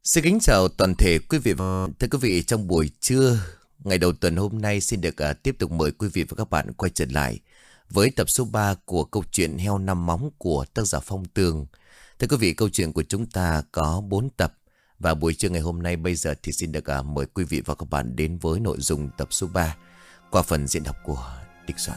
Xin kính chào toàn thể quý vị và thưa quý vị, trong buổi trưa ngày đầu tuần hôm nay xin được tiếp tục mời quý vị và các bạn quay trở lại với tập số 3 của câu chuyện Heo Năm Móng của tác giả Phong Tường. Thưa quý vị, câu chuyện của chúng ta có 4 tập và buổi trưa ngày hôm nay bây giờ thì xin được mời quý vị và các bạn đến với nội dung tập số 3 qua phần diễn đọc của Địch Soạn.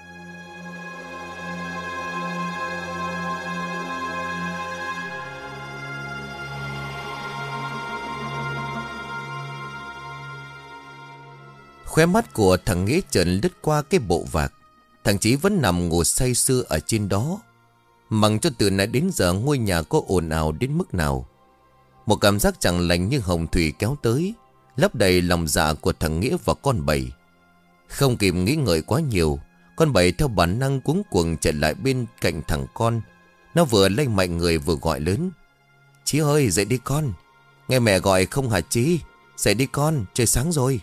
Khóe mắt của thằng Nghĩa trợn lướt qua cái bộ vạc. Thằng Chí vẫn nằm ngủ say sưa ở trên đó. Mặc cho từ nãy đến giờ ngôi nhà có ồn ào đến mức nào. Một cảm giác chẳng lành như hồng thủy kéo tới, lấp đầy lòng dạ của thằng Nghĩa và con Bảy. Không kịp nghĩ ngợi quá nhiều, con Bảy theo bản năng cuống cuồng chạy lại bên cạnh thằng con. Nó vừa lay mạnh người vừa gọi lớn: "Chí ơi, dậy đi con. Nghe mẹ gọi không hả Chí? Dậy đi con, trời sáng rồi."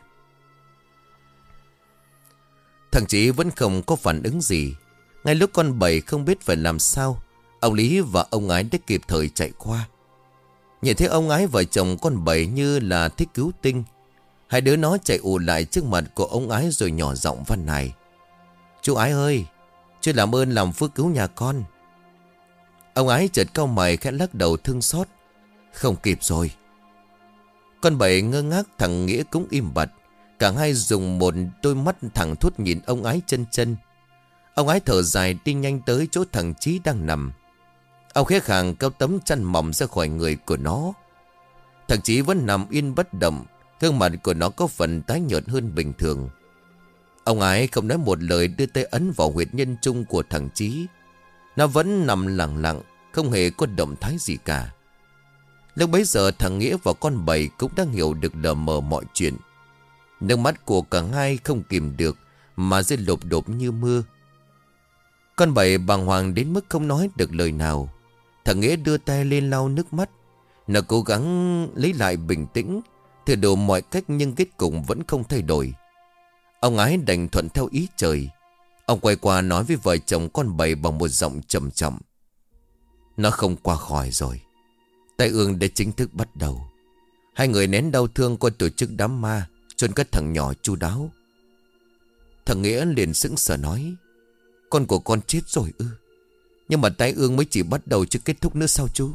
Thằng Chí vẫn không có phản ứng gì. Ngay lúc con Bảy không biết phải làm sao, ông Lý và ông Ái đã kịp thời chạy qua. Nhìn thấy ông Ái vợ chồng con Bảy như là thích cứu tinh. Hai đứa nó chạy ù lại trước mặt của ông Ái rồi nhỏ giọng van nài: "Chú Ái ơi, chú làm ơn làm phước cứu nhà con." Ông Ái chợt cau mày khẽ lắc đầu thương xót: "Không kịp rồi." Con Bảy ngơ ngác, thằng Nghĩa cũng im bặt. Cả hai dùng một đôi mắt thẳng thốt nhìn ông Ái chân chân. Ông Ái thở dài đi nhanh tới chỗ thằng Chí đang nằm. Ông khẽ khàng kéo tấm chăn mỏng ra khỏi người của nó. Thằng Chí vẫn nằm yên bất động, gương mặt của nó có phần tái nhợt hơn bình thường. Ông Ái không nói một lời, đưa tay ấn vào huyệt nhân trung của thằng Chí. Nó vẫn nằm lặng lặng, không hề có động thái gì cả. Lúc bấy giờ thằng Nghĩa và con Bảy cũng đã hiểu được lờ mờ mọi chuyện. Nước mắt của cả hai không kìm được mà rơi lộp đột như mưa. Con Bảy bàng hoàng đến mức không nói được lời nào. Thằng Nghĩa đưa tay lên lau nước mắt. Nó cố gắng lấy lại bình tĩnh, thử đủ mọi cách nhưng kết cục vẫn không thay đổi. Ông Ái đành thuận theo ý trời. Ông quay qua nói với vợ chồng con Bảy bằng một giọng trầm trọng: "Nó không qua khỏi rồi. Tai ương đã chính thức bắt đầu. Hai người nén đau thương qua tổ chức đám ma, chôn cất thằng nhỏ chu đáo." Thằng Nghĩa liền sững sờ nói: "Con của con chết rồi ư? Nhưng mà tai ương mới chỉ bắt đầu chứ kết thúc nữa sao chú?"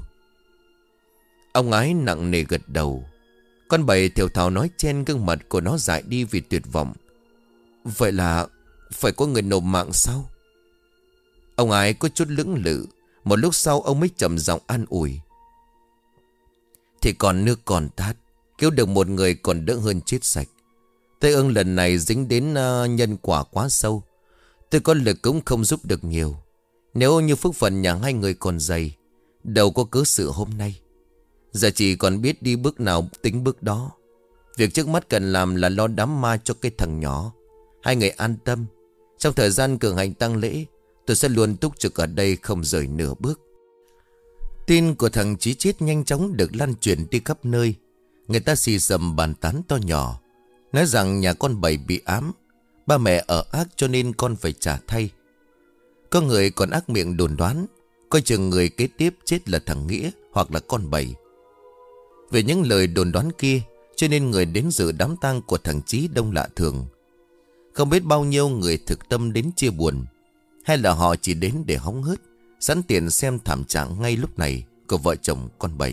Ông Ái nặng nề gật đầu. Con Bảy thều thào nói chen, gương mặt của nó dại đi vì tuyệt vọng: "Vậy là phải có người nộp mạng sao?" Ông Ái có chút lưỡng lự. Một lúc sau ông mới trầm giọng an ủi: "Thì còn nước còn tát, cứu được một người còn đỡ hơn chết sạch. Tai ương lần này dính đến nhân quả quá sâu. Tôi có lực cũng không giúp được nhiều. Nếu như phước phần nhà hai người còn dày, đâu có cớ sự hôm nay. Giờ chỉ còn biết đi bước nào tính bước đó. Việc trước mắt cần làm là lo đám ma cho cái thằng nhỏ. Hai người an tâm. Trong thời gian cử hành tang lễ, tôi sẽ luôn túc trực ở đây không rời nửa bước." Tin của thằng Chí chết nhanh chóng được lan truyền đi khắp nơi. Người ta xì xầm bàn tán to nhỏ, nói rằng nhà con Bảy bị ám, ba mẹ ở ác cho nên con phải trả thay. Có người còn ác miệng đồn đoán coi chừng người kế tiếp chết là thằng Nghĩa hoặc là con Bảy. Về những lời đồn đoán kia cho nên người đến dự đám tang của thằng Chí đông lạ thường. Không biết bao nhiêu người thực tâm đến chia buồn, hay là họ chỉ đến để hóng hớt, sẵn tiền xem thảm trạng ngay lúc này của vợ chồng con Bảy.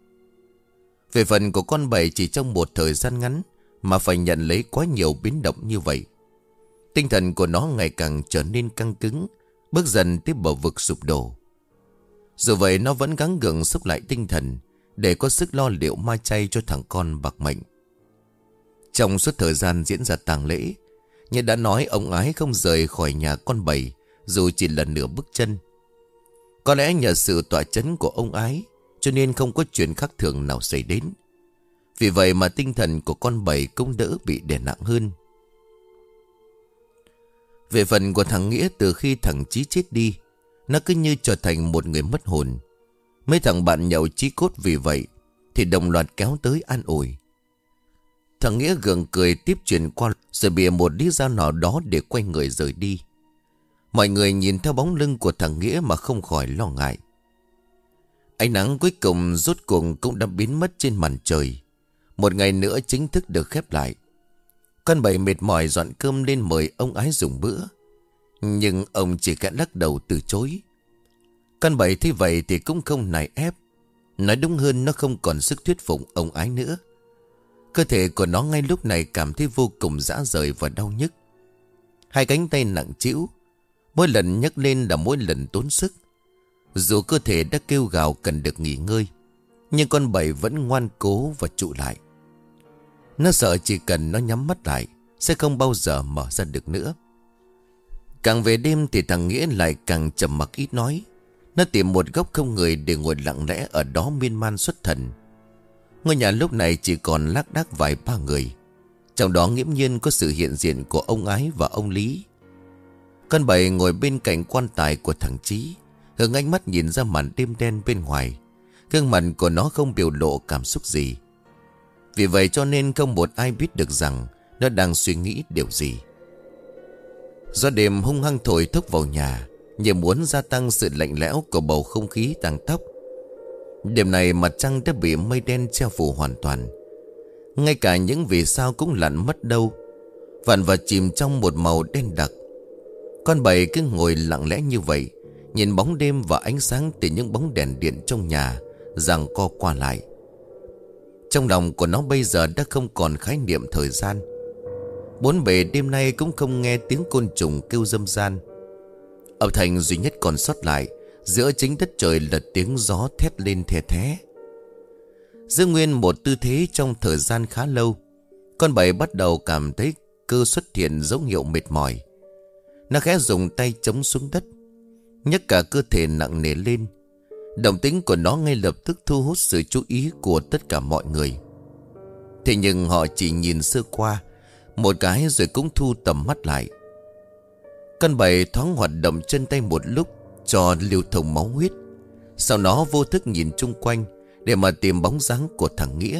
Về phần của con Bảy, chỉ trong một thời gian ngắn mà phải nhận lấy quá nhiều biến động như vậy. Tinh thần của nó ngày càng trở nên căng cứng, bước dần tiếp bờ vực sụp đổ. Dù vậy nó vẫn gắng gượng xúc lại tinh thần để có sức lo liệu ma chay cho thằng con bạc mệnh. Trong suốt thời gian diễn ra tang lễ, như đã nói, ông Ái không rời khỏi nhà con Bảy dù chỉ là nửa bước chân. Có lẽ nhờ sự tọa chấn của ông Ái cho nên không có chuyện khác thường nào xảy đến. Vì vậy mà tinh thần của con Bảy cũng đỡ bị đè nặng hơn. Về phần của thằng Nghĩa, từ khi thằng Chí chết đi, nó cứ như trở thành một người mất hồn. Mấy thằng bạn nhậu chí cốt vì vậy thì đồng loạt kéo tới an ủi. Thằng Nghĩa gượng cười tiếp chuyện qua, rồi bịa một lý do nào đó để quay người rời đi. Mọi người nhìn theo bóng lưng của thằng Nghĩa mà không khỏi lo ngại. Ánh nắng cuối cùng rốt cuộc cũng đã biến mất trên màn trời. Một ngày nữa chính thức được khép lại. Con bảy mệt mỏi dọn cơm lên mời ông Ái dùng bữa. Nhưng ông chỉ khẽ lắc đầu từ chối. Con bảy thấy vậy thì cũng không nài ép. Nói đúng hơn, nó không còn sức thuyết phục ông Ái nữa. Cơ thể của nó ngay lúc này cảm thấy vô cùng rã rời và đau nhức. Hai cánh tay nặng trĩu, mỗi lần nhấc lên là mỗi lần tốn sức. Dù cơ thể đã kêu gào cần được nghỉ ngơi, nhưng con bảy vẫn ngoan cố và trụ lại. Nó sợ chỉ cần nó nhắm mắt lại sẽ không bao giờ mở ra được nữa. Càng về đêm thì thằng Nghĩa lại càng trầm mặc ít nói. Nó tìm một góc không người để ngồi lặng lẽ ở đó miên man xuất thần. Ngôi nhà lúc này chỉ còn lác đác vài ba người. Trong đó nghiễm nhiên có sự hiện diện của ông Ái và ông Lý. Con bảy ngồi bên cạnh quan tài của thằng Chí, hướng ánh mắt nhìn ra màn đêm đen bên ngoài. Gương mặt của nó không biểu lộ cảm xúc gì. Vì vậy cho nên không một ai biết được rằng nó đang suy nghĩ điều gì. Gió đêm hung hăng thổi thốc vào nhà, như muốn gia tăng sự lạnh lẽo của bầu không khí tang tóc. Đêm này mặt trăng đã bị mây đen che phủ hoàn toàn. Ngay cả những vì sao cũng lặn mất đâu, vạn vật chìm trong một màu đen đặc. Con bảy cứ ngồi lặng lẽ như vậy, nhìn bóng đêm và ánh sáng từ những bóng đèn điện trong nhà giằng co qua lại. Trong lòng của nó bây giờ đã không còn khái niệm thời gian. Bốn bề đêm nay cũng không nghe tiếng côn trùng kêu râm ran. Âm thanh duy nhất còn sót lại giữa chính đất trời là tiếng gió thét lên the thé. Giữ nguyên một tư thế trong thời gian khá lâu, con bảy bắt đầu cảm thấy cơ xuất hiện dấu hiệu mệt mỏi. Nó khẽ dùng tay chống xuống đất, nhấc cả cơ thể nặng nề lên. Động tĩnh của nó ngay lập tức thu hút sự chú ý của tất cả mọi người. Thế nhưng họ chỉ nhìn sơ qua một cái rồi cũng thu tầm mắt lại. Con bảy thoáng hoạt động chân tay một lúc cho lưu thông máu huyết. Sau đó vô thức nhìn chung quanh để mà tìm bóng dáng của thằng Nghĩa.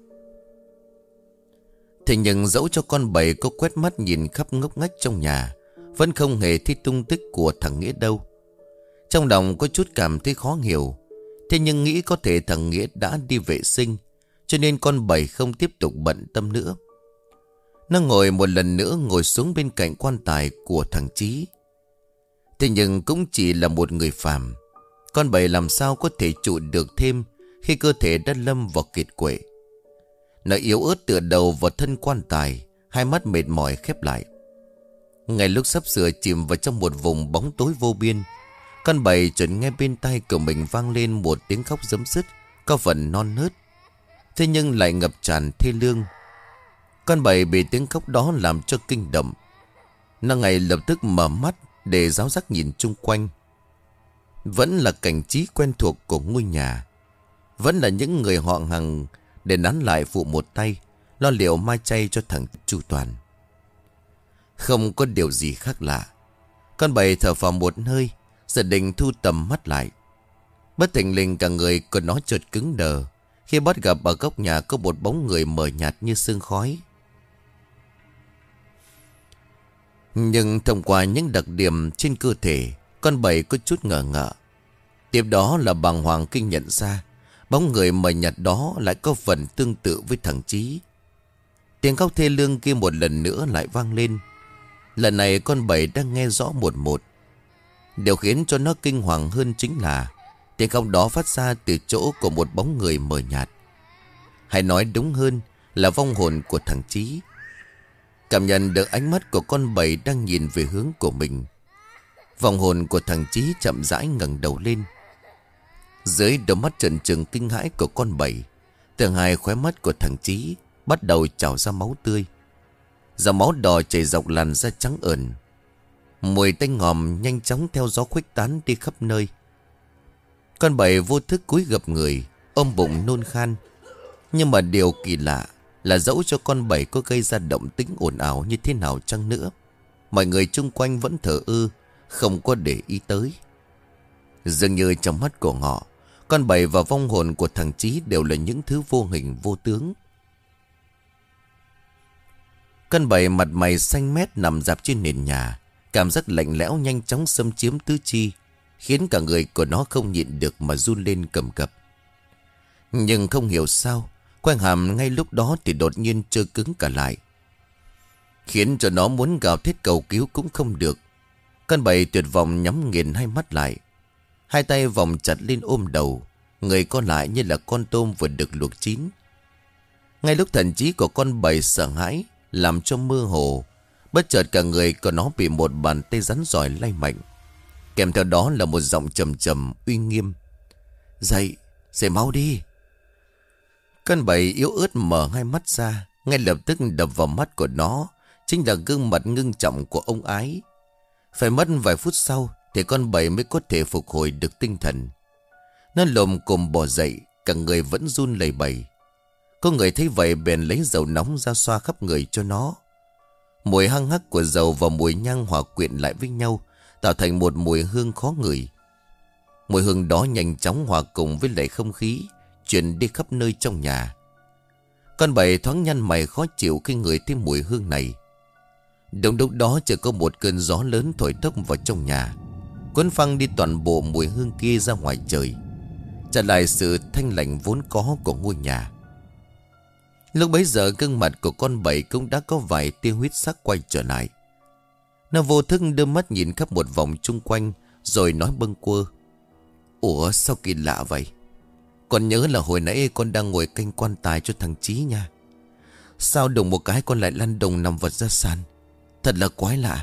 Thế nhưng dẫu cho con bảy có quét mắt nhìn khắp ngóc ngách trong nhà, vẫn không hề thấy tung tích của thằng Nghĩa đâu. Trong lòng có chút cảm thấy khó hiểu. Thế nhưng nghĩ có thể thằng Nghĩa đã đi vệ sinh, cho nên con bảy không tiếp tục bận tâm nữa. Nó ngồi một lần nữa ngồi xuống bên cạnh quan tài của thằng Chí. Thế nhưng cũng chỉ là một người phàm. Con bảy làm sao có thể trụ được thêm khi cơ thể đã lâm vào kiệt quệ. Nó yếu ớt tựa đầu vào thân quan tài, hai mắt mệt mỏi khép lại. Ngay lúc sắp sửa chìm vào trong một vùng bóng tối vô biên, con bảy chợt nghe bên tai của mình vang lên một tiếng khóc rấm rứt, có phần non nớt, thế nhưng lại ngập tràn thê lương. Con bảy bị tiếng khóc đó làm cho kinh động. Nó ngay lập tức mở mắt để ráo rắc nhìn chung quanh. Vẫn là cảnh trí quen thuộc của ngôi nhà, vẫn là những người họ hàng để nán lại phụ một tay lo liệu mai chay cho thằng Chu Toàn. Không có điều gì khác lạ. Con bảy thở phào một hơi, giờ định thu tầm mắt lại. Bất thình lình cả người của nó chợt cứng đờ khi bắt gặp ở góc nhà có một bóng người mờ nhạt như sương khói. Nhưng thông qua những đặc điểm trên cơ thể, con bảy có chút ngờ ngợ. Tiếp đó là bàng hoàng kinh nhận ra bóng người mờ nhạt đó lại có phần tương tự với thằng Chí. Tiếng khóc thê lương kia một lần nữa lại vang lên. Lần này con bảy đang nghe rõ một một. Điều khiến cho nó kinh hoàng hơn chính là tiếng khóc đó phát ra từ chỗ của một bóng người mờ nhạt. Hay nói đúng hơn là vong hồn của thằng Chí. Cảm nhận được ánh mắt của con bảy đang nhìn về hướng của mình, vong hồn của thằng Chí chậm rãi ngẩng đầu lên. Dưới đôi mắt trợn trừng kinh hãi của con bảy, từ hai khóe mắt của thằng Chí bắt đầu trào ra máu tươi. Dòng máu đỏ chảy dọc làn da trắng ẩn. Mùi tanh ngòm nhanh chóng theo gió khuếch tán đi khắp nơi. Con bảy vô thức cúi gập người, ôm bụng nôn khan. Nhưng mà điều kỳ lạ là dẫu cho con bảy có gây ra động tĩnh ồn ào như thế nào chăng nữa, mọi người chung quanh vẫn thờ ơ, không có để ý tới. Dường như trong mắt của họ, con bảy và vong hồn của thằng Chí đều là những thứ vô hình vô tướng. Con bảy mặt mày xanh mét nằm dạp trên nền nhà, cảm giác lạnh lẽo nhanh chóng xâm chiếm tứ chi. khiến cả người của nó không nhịn được mà run lên cầm cập. Nhưng không hiểu sao, quanh hàm ngay lúc đó thì đột nhiên trơ cứng cả lại, khiến cho nó muốn gào thét cầu cứu cũng không được. Con bầy tuyệt vọng nhắm nghiền hai mắt lại, hai tay vòng chặt lên ôm đầu, người co lại như là con tôm vừa được luộc chín. Ngay lúc thần trí của con bầy sợ hãi làm cho mơ hồ, bất chợt cả người của nó bị một bàn tay rắn rỏi lay mạnh, kèm theo đó là một giọng trầm trầm uy nghiêm: Dậy, dậy mau đi. Con bầy yếu ớt mở hai mắt ra, ngay lập tức đập vào mắt của nó chính là gương mặt ngưng trọng của ông Ái. Phải mất vài phút sau thì con bầy mới có thể phục hồi được tinh thần. Nó lồm cồm bò dậy, cả người vẫn run lẩy bẩy. Có người thấy vậy bèn lấy dầu nóng ra xoa khắp người cho nó. Mùi hăng hắc của dầu và mùi nhang hòa quyện lại với nhau, tạo thành một mùi hương khó ngửi. Mùi hương đó nhanh chóng hòa cùng với lại không khí, truyền đi khắp nơi trong nhà. Con bầy thoáng nhăn mày khó chịu khi ngửi thấy mùi hương này. Đúng lúc đó chợt có một cơn gió lớn thổi tốc vào trong nhà, cuốn phăng đi toàn bộ mùi hương kia ra ngoài trời, trả lại sự thanh lạnh vốn có của ngôi nhà. Lúc bấy giờ gương mặt của con bầy cũng đã có vài tia huyết sắc quay trở lại. Nó vô thức đưa mắt nhìn khắp một vòng chung quanh, rồi nói bâng quơ: Ủa sao kỳ lạ vậy? Con nhớ là hồi nãy con đang ngồi canh quan tài cho thằng Chí nha. Sao đùng một cái con lại lăn đùng nằm vật ra sàn? Thật là quái lạ.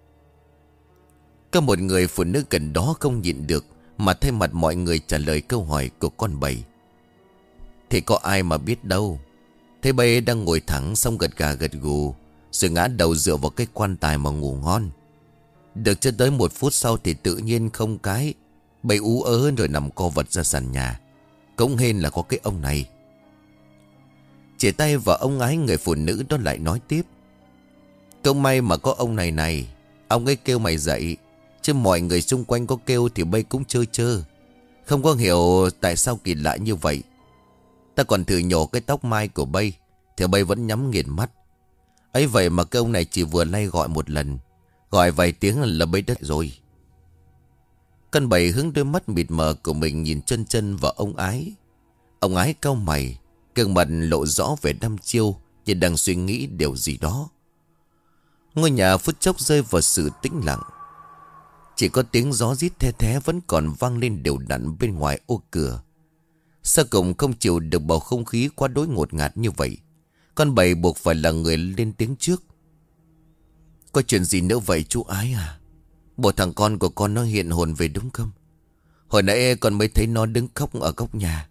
Có một người phụ nữ gần đó không nhịn được mà thay mặt mọi người trả lời câu hỏi của con bầy: Thì có ai mà biết đâu. Thế bầy đang ngồi thẳng xong gật gà gật gù, rồi ngã đầu dựa vào cái quan tài mà ngủ ngon. Được cho tới một phút sau thì tự nhiên không cái bầy ú ớ rồi nằm co vật ra sàn nhà. Cũng hên là có cái ông này. Chỉ tay vào ông Ái, người phụ nữ đó lại nói tiếp: Không may mà có ông này. Ông ấy kêu mày dậy, chứ mọi người xung quanh có kêu thì bây cũng chơ chơ. Không có hiểu tại sao kỳ lạ như vậy. Ta còn thử nhổ cái tóc mai của bây thì bây vẫn nhắm nghiền mắt. Ấy vậy mà cái ông này chỉ vừa lay gọi một lần, gọi vài tiếng là bây đất rồi. Con bầy hướng đôi mắt mịt mờ của mình nhìn chân chân vào ông Ái. Ông Ái cau mày, gương mặt lộ rõ vẻ đăm chiêu, như đang suy nghĩ điều gì đó. Ngôi nhà phút chốc rơi vào sự tĩnh lặng. Chỉ có tiếng gió rít the thé vẫn còn vang lên đều đặn bên ngoài ô cửa. Sa cùng không chịu được bầu không khí quá đối ngột ngạt như vậy, con bầy buộc phải là người lên tiếng trước: Có chuyện gì nữa vậy chú Ái à? Bộ thằng con của con nó hiện hồn về đúng không? Hồi nãy con mới thấy nó đứng khóc ở góc nhà.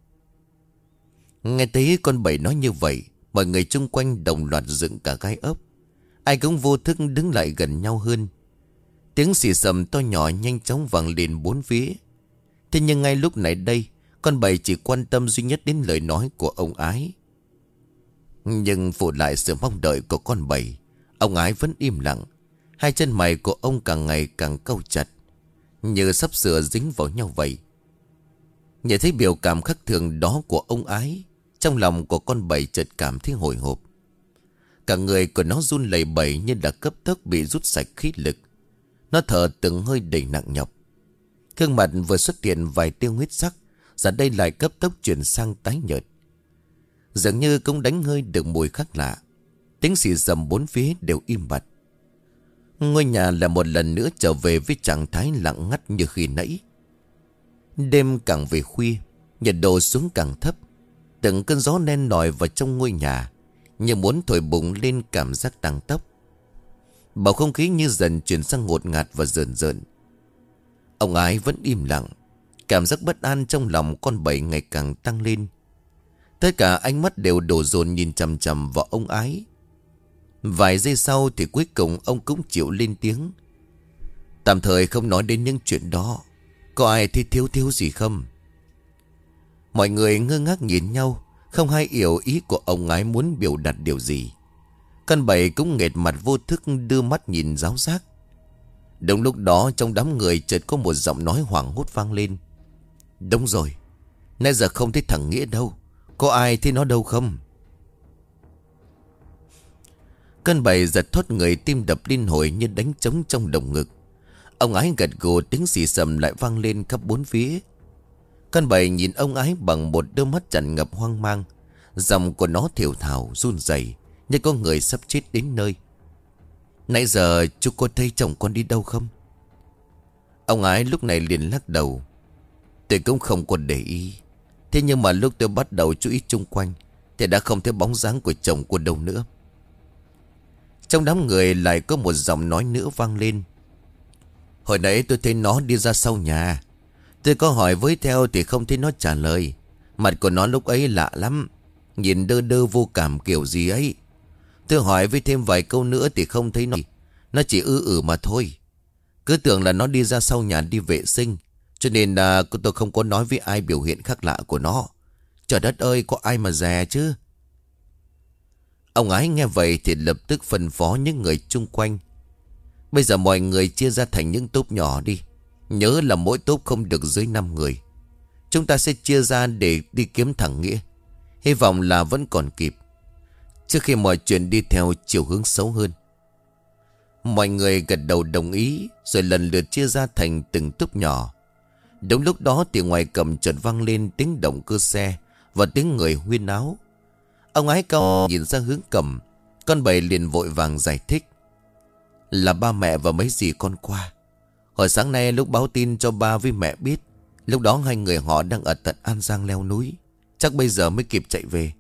Nghe thấy con bầy nói như vậy, mọi người chung quanh đồng loạt dựng cả gai ốc. Ai cũng vô thức đứng lại gần nhau hơn. Tiếng xì xầm to nhỏ nhanh chóng vang lên bốn phía. Thế nhưng ngay lúc này đây, con bầy chỉ quan tâm duy nhất đến lời nói của ông Ái. Nhưng phụ lại sự mong đợi của con bầy, ông Ái vẫn im lặng. Hai chân mày của ông càng ngày càng cau chặt, như sắp sửa dính vào nhau vậy. Nhìn thấy biểu cảm khắc thường đó của ông Ái, trong lòng của con bầy chợt cảm thấy hồi hộp. Cả người của nó run lẩy bẩy như là cấp tốc bị rút sạch khí lực. Nó thở từng hơi đầy nặng nhọc. Gương mặt vừa xuất hiện vài tia huyết sắc, giờ đây lại cấp tốc chuyển sang tái nhợt. Dường như cũng đánh hơi được mùi khác lạ. Tiếng xì xầm bốn phía đều im bặt. Ngôi nhà lại một lần nữa trở về với trạng thái lặng ngắt như khi nãy. Đêm càng về khuya, nhiệt độ xuống càng thấp. Từng cơn gió len lỏi vào trong ngôi nhà, như muốn thổi bùng lên cảm giác tăng tốc. Bầu không khí như dần chuyển sang ngột ngạt và rờn rợn. Ông Ái vẫn im lặng. Cảm giác bất an trong lòng con bầy ngày càng tăng lên. Tất cả ánh mắt đều đổ dồn nhìn chằm chằm vào ông Ái. Vài giây sau thì cuối cùng ông cũng chịu lên tiếng: Tạm thời không nói đến những chuyện đó. Có ai thì thiếu gì không? Mọi người ngơ ngác nhìn nhau, không ai hiểu ý của ông Ái muốn biểu đạt điều gì. Con bầy cũng nghệt mặt vô thức đưa mắt nhìn giáo giác. Đúng lúc đó trong đám người chợt có một giọng nói hoảng hốt vang lên: Đúng rồi, nãy giờ không thấy thằng Nghĩa đâu. Có ai thấy nó đâu không? Con bầy giật thoát người, tim đập liên hồi như đánh trống trong lồng ngực. Ông ái gật gù, tiếng xì xầm lại vang lên khắp bốn phía. Con bầy nhìn ông ái bằng một đôi mắt tràn ngập hoang mang. Giọng của nó thều thào run rẩy như có người sắp chết đến nơi. Nãy giờ chú có thấy chồng con đi đâu không? Ông ái lúc này liền lắc đầu. Tôi cũng không còn để ý. Thế nhưng mà lúc tôi bắt đầu chú ý chung quanh thì đã không thấy bóng dáng của chồng cô đâu nữa. Trong đám người lại có một giọng nói nữa vang lên. Hồi nãy tôi thấy nó đi ra sau nhà. Tôi có hỏi với theo thì không thấy nó trả lời. Mặt của nó lúc ấy lạ lắm, nhìn đơ đơ vô cảm kiểu gì ấy. Tôi hỏi với thêm vài câu nữa thì không thấy nó. Nó chỉ mà thôi. Cứ tưởng là nó đi ra sau nhà đi vệ sinh, cho nên là tôi không có nói với ai biểu hiện khác lạ của nó. Trời đất ơi, có ai mà dè chứ. Ông ái nghe vậy thì lập tức phân phó những người chung quanh. Bây giờ mọi người chia ra thành những tốp nhỏ đi. Nhớ là mỗi tốp không được dưới 5 người. Chúng ta sẽ chia ra để đi kiếm thằng Nghĩa. Hy vọng là vẫn còn kịp, trước khi mọi chuyện đi theo chiều hướng xấu hơn. Mọi người gật đầu đồng ý, rồi lần lượt chia ra thành từng tốp nhỏ. Đúng lúc đó thì ngoài cầm chợt vang lên tiếng động cơ xe và tiếng người huyên náo. Ông ái cao nhìn ra hướng cầm. Con bầy liền vội vàng giải thích. Là ba mẹ và mấy dì con qua. Hồi sáng nay lúc báo tin cho ba với mẹ biết, lúc đó hai người họ đang ở tận An Giang leo núi. Chắc bây giờ mới kịp chạy về.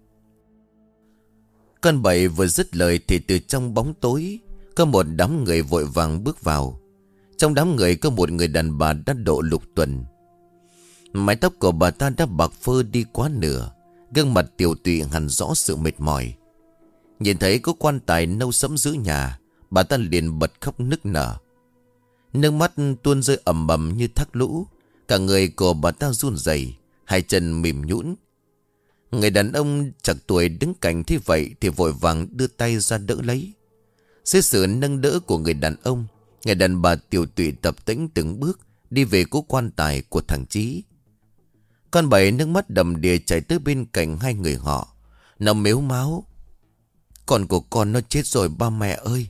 Con bầy vừa dứt lời thì từ trong bóng tối có một đám người vội vàng bước vào. Trong đám người có một người đàn bà đã độ lục tuần. Mái tóc của bà ta đã bạc phơ đi quá nửa, gương mặt tiều tụy hằn rõ sự mệt mỏi. Nhìn thấy có quan tài nâu sẫm giữa nhà, bà ta liền bật khóc nức nở. Nước mắt tuôn rơi ầm ầm như thác lũ. Cả người của bà ta run rẩy, hai chân mềm nhũn. Người đàn ông chạc tuổi đứng cạnh thế vậy thì vội vàng đưa tay ra đỡ lấy. Dưới sự nâng đỡ của người đàn ông, người đàn bà tiều tụy tập tễnh từng bước đi về cố quan tài của thằng Chí. Con bảy nước mắt đầm đìa chảy tới bên cạnh hai người họ. Nó mếu máo. Con của con nó chết rồi ba mẹ ơi.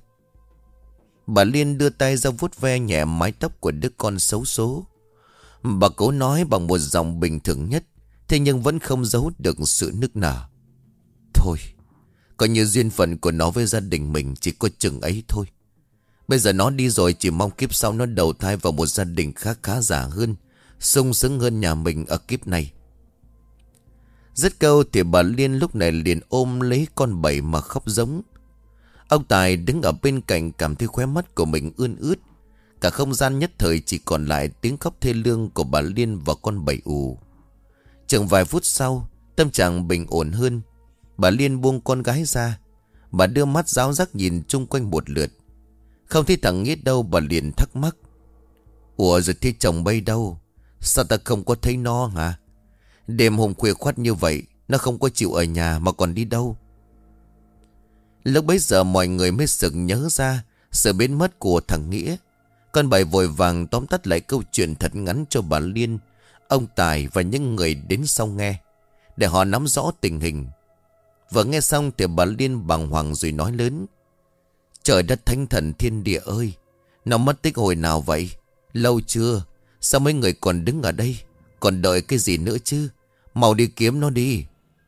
Bà Liên đưa tay ra vuốt ve nhẹ mái tóc của đứa con xấu số. Bà cố nói bằng một giọng bình thường nhất, thế nhưng vẫn không giấu được sự nức nở. Thôi, coi như duyên phận của nó với gia đình mình chỉ có chừng ấy thôi. Bây giờ nó đi rồi, chỉ mong kiếp sau nó đầu thai vào một gia đình khá giả hơn, sung sướng hơn nhà mình ở kiếp này. Dứt câu thì bà Liên lúc này liền ôm lấy con bảy mà khóc giống. Ông Tài đứng ở bên cạnh cảm thấy khóe mắt của mình ươn ướt. Cả không gian nhất thời chỉ còn lại tiếng khóc thê lương của bà Liên và con bảy ù. Chừng vài phút sau, tâm trạng bình ổn hơn. Bà Liên buông con gái ra. Bà đưa mắt ráo rắc nhìn chung quanh một lượt. Không thấy thằng Nghĩa đâu, bà liền thắc mắc. Ủa rồi thế chồng bay đâu? Sao ta không có thấy nó hả? Đêm hôm khuya khoắt như vậy, nó không có chịu ở nhà mà còn đi đâu? Lúc bấy giờ mọi người mới sực nhớ ra sự biến mất của thằng Nghĩa. Con bảy vội vàng tóm tắt lại câu chuyện thật ngắn cho bà Liên, ông Tài và những người đến sau nghe, để họ nắm rõ tình hình. Vừa nghe xong thì bà Liên bàng hoàng rồi nói lớn. Trời đất thánh thần thiên địa ơi, nó mất tích hồi nào vậy? Lâu chưa? Sao mấy người còn đứng ở đây? Còn đợi cái gì nữa chứ? Mau đi kiếm nó đi.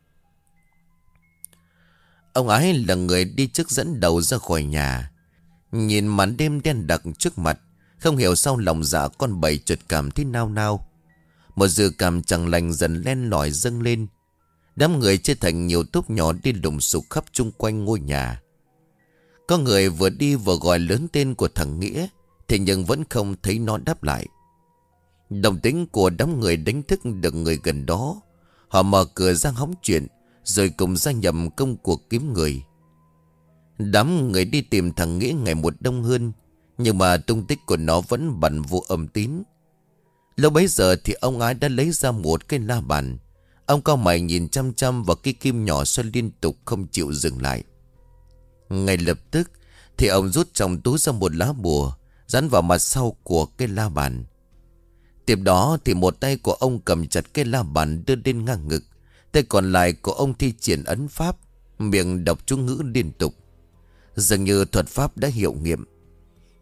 Ông ái là người đi trước dẫn đầu ra khỏi nhà. Nhìn màn đêm đen đặc trước mặt, không hiểu sao lòng dạ con bảy chợt cảm thấy nao nao. Một dự cảm chẳng lành dần len lỏi dâng lên. Đám người chia thành nhiều tốp nhỏ đi lùng sục khắp chung quanh ngôi nhà. Có người vừa đi vừa gọi lớn tên của thằng Nghĩa, thế nhưng vẫn không thấy nó đáp lại. Đồng tính của đám người đánh thức được người gần đó. Họ mở cửa ra hóng chuyện, rồi cùng gia nhập công cuộc kiếm người. Đám người đi tìm thằng Nghĩa ngày một đông hơn, nhưng mà tung tích của nó vẫn bặn vô âm tín. Lúc bấy giờ thì ông ái đã lấy ra một cái la bàn. Ông cau mày nhìn chăm chăm vào cái kim nhỏ xoay liên tục không chịu dừng lại. Ngay lập tức thì ông rút trong túi ra một lá bùa, dán vào mặt sau của cái la bàn. Tiếp đó thì một tay của ông cầm chặt cái la bàn đưa lên ngang ngực, tay còn lại của ông thi triển ấn pháp, miệng đọc chú ngữ liên tục. Dường như thuật pháp đã hiệu nghiệm.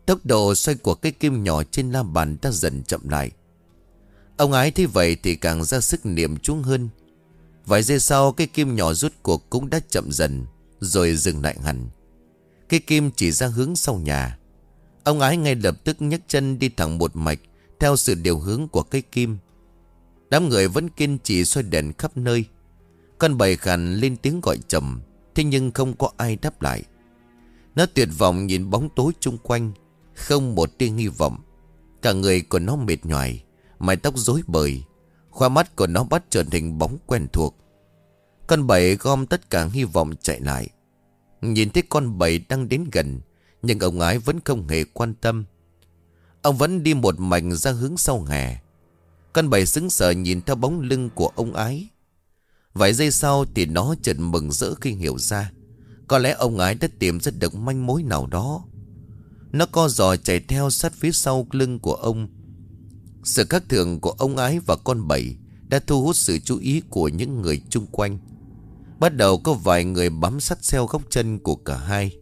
Tốc độ xoay của cái kim nhỏ trên la bàn đã dần chậm lại. Ông ái thấy vậy thì càng ra sức niệm chú hơn. Vài giây sau cái kim nhỏ rút cuộc cũng đã chậm dần, rồi dừng lại hẳn. Cái kim chỉ ra hướng sau nhà. Ông ái ngay lập tức nhấc chân đi thẳng một mạch theo sự điều hướng của cái kim. Đám người vẫn kiên trì xoay đèn khắp nơi. Con bầy khàn lên tiếng gọi trầm, thế nhưng không có ai đáp lại. Nó tuyệt vọng nhìn bóng tối chung quanh, không một tia hy vọng. Cả người của nó mệt nhoài, mái tóc rối bời, khoa mắt của nó bắt trở thành bóng quen thuộc. Con bầy gom tất cả hy vọng chạy lại. Nhìn thấy con bầy đang đến gần, nhưng ông ái vẫn không hề quan tâm. Ông vẫn đi một mạch ra hướng sau hè. Con bầy sững sờ nhìn theo bóng lưng của ông ái. Vài giây sau thì nó chợt mừng rỡ khi hiểu ra, có lẽ ông ái đã tìm ra được manh mối nào đó. Nó co giò chạy theo sát phía sau lưng của ông. Sự khác thường của ông ái và con bầy đã thu hút sự chú ý của những người chung quanh. Bắt đầu có vài người bám sát theo góc chân của cả hai.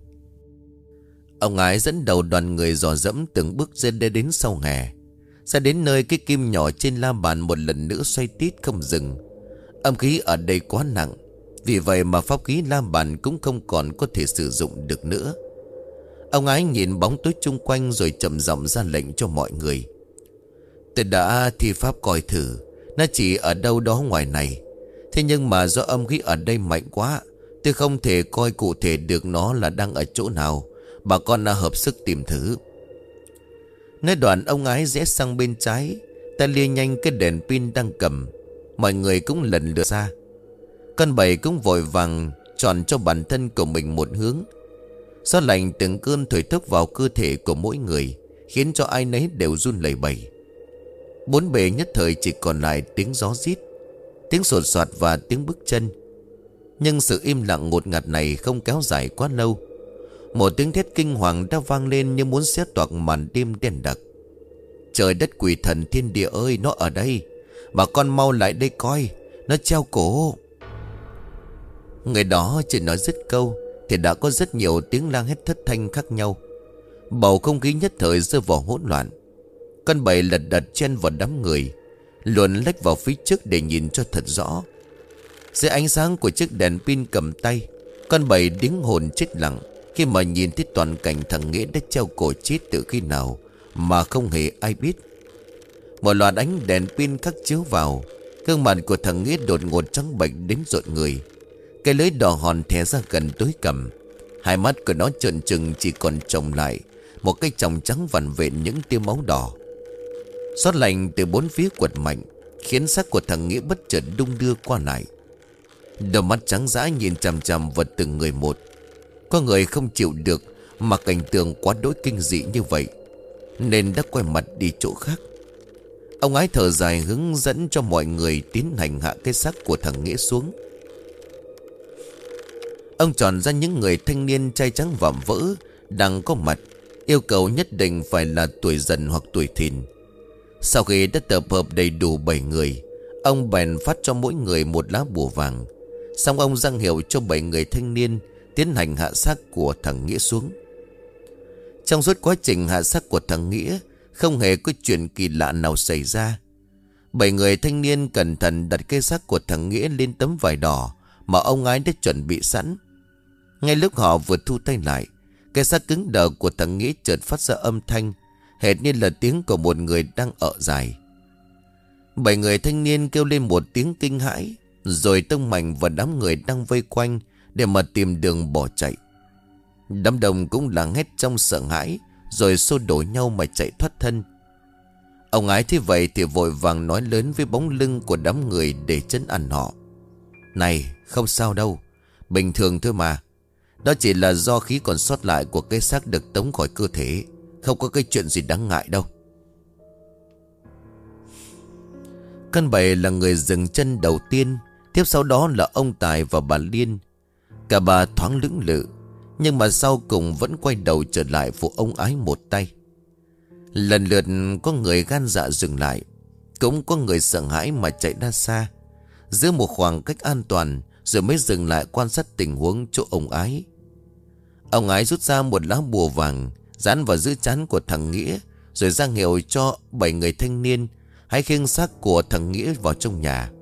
Ông ái dẫn đầu đoàn người dò dẫm từng bước đến sau hè. Sẽ đến nơi cái kim nhỏ trên la bàn một lần nữa xoay tít không dừng. Âm khí ở đây quá nặng, vì vậy mà pháp khí la bàn cũng không còn có thể sử dụng được nữa. Ông ái nhìn bóng tối chung quanh rồi trầm giọng ra lệnh cho mọi người. Tôi đã thi pháp coi thử, nó chỉ ở đâu đó ngoài này. Thế nhưng mà do âm khí ở đây mạnh quá, tôi không thể coi cụ thể được nó là đang ở chỗ nào. Bà con đã hợp sức tìm thử. Nói đoạn ông ái rẽ sang bên trái, ta lia nhanh cái đèn pin đang cầm. Mọi người cũng lần lượt ra. Con bầy cũng vội vàng chọn cho bản thân của mình một hướng. Gió lạnh từng cơn thổi thốc vào cơ thể của mỗi người, khiến cho ai nấy đều run lẩy bẩy. Bốn bề nhất thời chỉ còn lại tiếng gió rít, tiếng sột soạt và tiếng bước chân. Nhưng sự im lặng ngột ngạt này không kéo dài quá lâu. Một tiếng thét kinh hoàng đã vang lên như muốn xé toạc màn đêm đen đặc. Trời đất quỷ thần thiên địa ơi, nó ở đây. Bà con mau lại đây coi, nó treo cổ. Người đó chỉ nói dứt câu thì đã có rất nhiều tiếng la hét thất thanh khác nhau. Bầu không khí nhất thời rơi vào hỗn loạn. Con bầy lật đật chen vào đám người, luồn lách vào phía trước để nhìn cho thật rõ. Dưới ánh sáng của chiếc đèn pin cầm tay, con bầy đứng hồn chết lặng khi mà nhìn thấy toàn cảnh thằng Nghĩa đã treo cổ chết từ khi nào mà không hề ai biết. Một loạt ánh đèn pin khắc chiếu vào, gương mặt của thằng Nghĩa đột ngột trắng bệch đến rộn người. Cái lưỡi đỏ hòn thè ra gần tối cằm. Hai mắt của nó trợn trừng chỉ còn trồng lại một cái tròng trắng vằn vện những tia máu đỏ. Gió lạnh từ bốn phía quật mạnh, khiến xác của thằng Nghĩa bất chợt đung đưa qua lại. Đôi mắt trắng dã nhìn chằm chằm vào từng người một. Có người không chịu được mà cảnh tượng quá đỗi kinh dị như vậy, nên đã quay mặt đi chỗ khác. Ông ái thở dài hướng dẫn cho mọi người tiến hành hạ cái xác của thằng Nghĩa xuống. Ông chọn ra những người thanh niên trai trắng vạm vỡ đang có mặt, yêu cầu nhất định phải là tuổi dần hoặc tuổi thìn. Sau khi đã tập hợp đầy đủ 7 người, ông bèn phát cho mỗi người một lá bùa vàng. Xong ông giăng hiệu cho 7 người thanh niên tiến hành hạ xác của thằng Nghĩa xuống. Trong suốt quá trình hạ xác của thằng Nghĩa, không hề có chuyện kỳ lạ nào xảy ra. 7 người thanh niên cẩn thận đặt cái xác của thằng Nghĩa lên tấm vải đỏ mà ông ái đã chuẩn bị sẵn. Ngay lúc họ vừa thu tay lại, cái xác cứng đờ của thằng Nghĩa chợt phát ra âm thanh hệt như là tiếng của một người đang ợ dài. 7 người thanh niên kêu lên một tiếng kinh hãi, rồi tông mạnh vào đám người đang vây quanh để mà tìm đường bỏ chạy. Đám đông cũng lặng hét trong sợ hãi, rồi xô đổ nhau mà chạy thoát thân. Ông ái thế vậy thì vội vàng nói lớn với bóng lưng của đám người để trấn an họ. Này, không sao đâu, bình thường thôi mà. Đó chỉ là do khí còn sót lại của cái xác được tống khỏi cơ thể, không có cái chuyện gì đáng ngại đâu. Con bầy là người dừng chân đầu tiên, tiếp sau đó là ông Tài và bà Liên. Cả bà thoáng lưỡng lự, nhưng mà sau cùng vẫn quay đầu trở lại phụ ông ái một tay. Lần lượt có người gan dạ dừng lại, cũng có người sợ hãi mà chạy ra xa, giữ một khoảng cách an toàn, rồi mới dừng lại quan sát tình huống chỗ ông ái. Ông ái rút ra một lá bùa vàng, dán vào giữa trán của thằng Nghĩa, rồi ra hiệu cho 7 người thanh niên hãy khiêng xác của thằng Nghĩa vào trong nhà.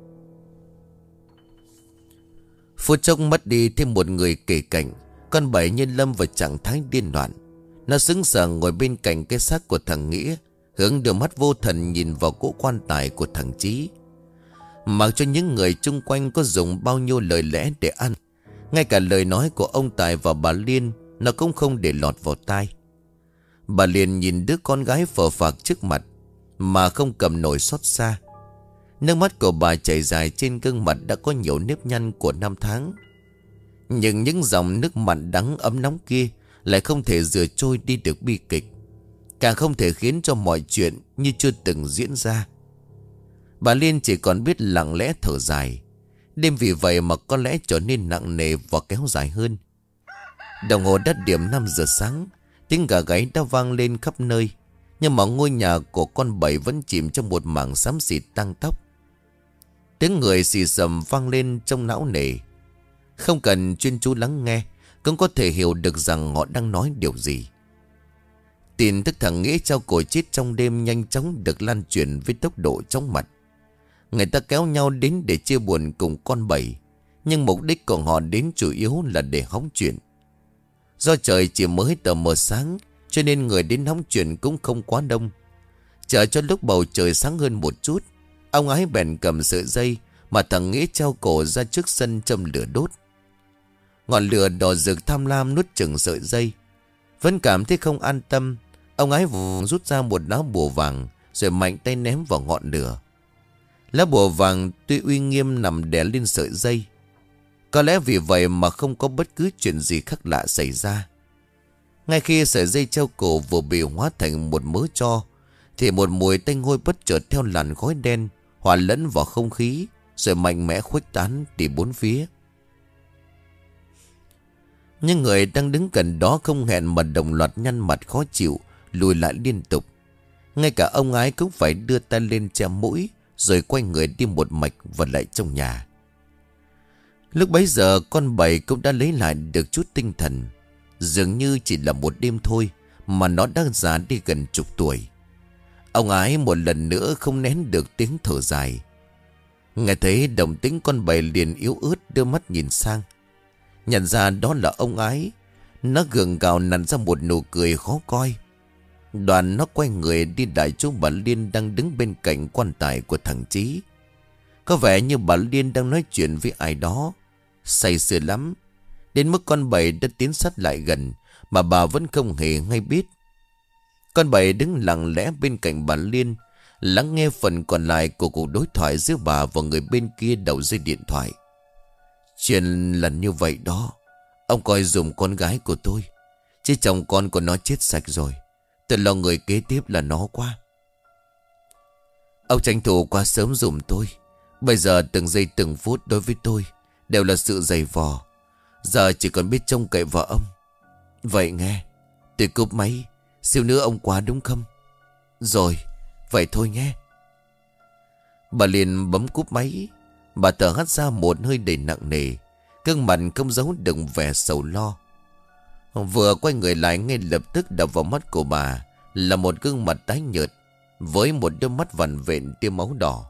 Phút chốc mất đi thêm một người kề cạnh, con Bảy như lâm vào trạng thái điên loạn. Nó sững sờ ngồi bên cạnh cái xác của thằng Nghĩa, hướng đôi mắt vô thần nhìn vào cỗ quan tài của thằng Chí. Mặc cho những người chung quanh có dùng bao nhiêu lời lẽ để ăn, ngay cả lời nói của ông Tài và bà Liên nó cũng không để lọt vào tai. Bà liền nhìn đứa con gái phờ phạc trước mặt mà không cầm nổi xót xa. Nước mắt của bà chảy dài trên gương mặt đã có nhiều nếp nhăn của năm tháng. Nhưng những dòng nước mặn đắng ấm nóng kia lại không thể rửa trôi đi được bi kịch, càng không thể khiến cho mọi chuyện như chưa từng diễn ra. Bà Liên chỉ còn biết lặng lẽ thở dài. Đêm vì vậy mà có lẽ trở nên nặng nề và kéo dài hơn. Đồng hồ đã điểm 5 giờ sáng. Tiếng gà gáy đã vang lên khắp nơi. Nhưng mà ngôi nhà của con Bảy vẫn chìm trong một mảng xám xịt tang tóc. Tiếng người xì xầm vang lên trong não nề. Không cần chuyên chú lắng nghe cũng có thể hiểu được rằng họ đang nói điều gì. Tin tức thằng Nghĩa trao cổ chết trong đêm nhanh chóng được lan truyền với tốc độ chóng mặt. Người ta kéo nhau đến để chia buồn cùng con Bảy, nhưng mục đích của họ đến chủ yếu là để hóng chuyện. Do trời chỉ mới tờ mờ sáng, cho nên người đến hóng chuyện cũng không quá đông. Chờ cho lúc bầu trời sáng hơn một chút, ông Ái bèn cầm sợi dây mà thằng Nghĩa treo cổ ra trước sân châm lửa đốt. Ngọn lửa đỏ rực tham lam nuốt chửng sợi dây. Vẫn cảm thấy không an tâm, ông Ái rút ra một lá bùa vàng rồi mạnh tay ném vào ngọn lửa. Lá bùa vàng tuy uy nghiêm nằm đè lên sợi dây. Có lẽ vì vậy mà không có bất cứ chuyện gì khác lạ xảy ra. Ngay khi sợi dây treo cổ vừa bị hóa thành một mớ tro, thì một mùi tanh hôi bất chợt theo làn khói đen hòa lẫn vào không khí, rồi mạnh mẽ khuếch tán đi bốn phía. Những người đang đứng gần đó không hẹn mà đồng loạt nhăn mặt khó chịu, lùi lại liên tục. Ngay cả ông Ái cũng phải đưa tay lên che mũi, rồi quay người đi một mạch vào lại trong nhà. Lúc bấy giờ con Bảy cũng đã lấy lại được chút tinh thần. Dường như chỉ là một đêm thôi mà nó đã già đi gần chục tuổi. Ông Ái một lần nữa không nén được tiếng thở dài. Nghe thấy động tĩnh, con Bảy liền yếu ớt đưa mắt nhìn sang. Nhận ra đó là ông Ái, nó gượng gạo nặn ra một nụ cười khó coi. Đoàn nó quay người đi đại chỗ bà Liên đang đứng bên cạnh quan tài của thằng Chí. Có vẻ như bà Liên đang nói chuyện với ai đó, say sưa lắm, đến mức con Bảy đã tiến sát lại gần mà bà vẫn không hề hay biết. Con Bảy đứng lặng lẽ bên cạnh bà Liên, lắng nghe phần còn lại của cuộc đối thoại giữa bà và người bên kia đầu dây điện thoại. Chuyện là như vậy đó. Ông coi dùm con gái của tôi, chứ chồng con của nó chết sạch rồi. Tôi lo người kế tiếp là nó quá. Ông tranh thủ quá sớm dùm tôi. Bây giờ từng giây từng phút đối với tôi đều là sự dày vò. Giờ chỉ còn biết trông cậy vào ông. Vậy nghe, tôi cúp máy. Xíu nữa ông quá đúng không? Rồi, vậy thôi nghe. Bà liền bấm cúp máy. Bà thở hắt ra một hơi đầy nặng nề, gương mặt không giấu được vẻ sầu lo. Vừa quay người lại, ngay lập tức đập vào mắt của bà là một gương mặt tái nhợt với một đôi mắt vằn vện tia máu đỏ.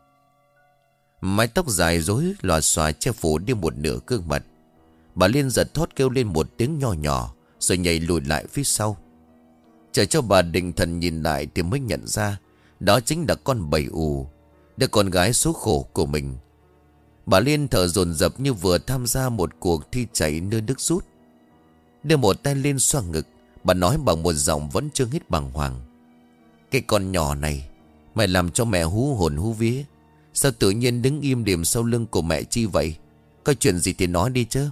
Mái tóc dài rối lòa xòa che phủ đi một nửa gương mặt. Bà Liên giật thót kêu lên một tiếng nho nhỏ, rồi nhảy lùi lại phía sau. Chờ cho bà định thần nhìn lại thì mới nhận ra đó chính là con Bảy ù, đứa con gái số khổ của mình. Bà Liên thở dồn dập như vừa tham gia một cuộc thi chạy nơi nước rút. Đưa một tay lên xoa ngực, bà nói bằng một giọng vẫn chưa hết bàng hoàng. Cái con nhỏ này, mày làm cho mẹ hú hồn hú vía. Sao tự nhiên đứng im điểm sau lưng của mẹ chi vậy? Có chuyện gì thì nói đi chứ.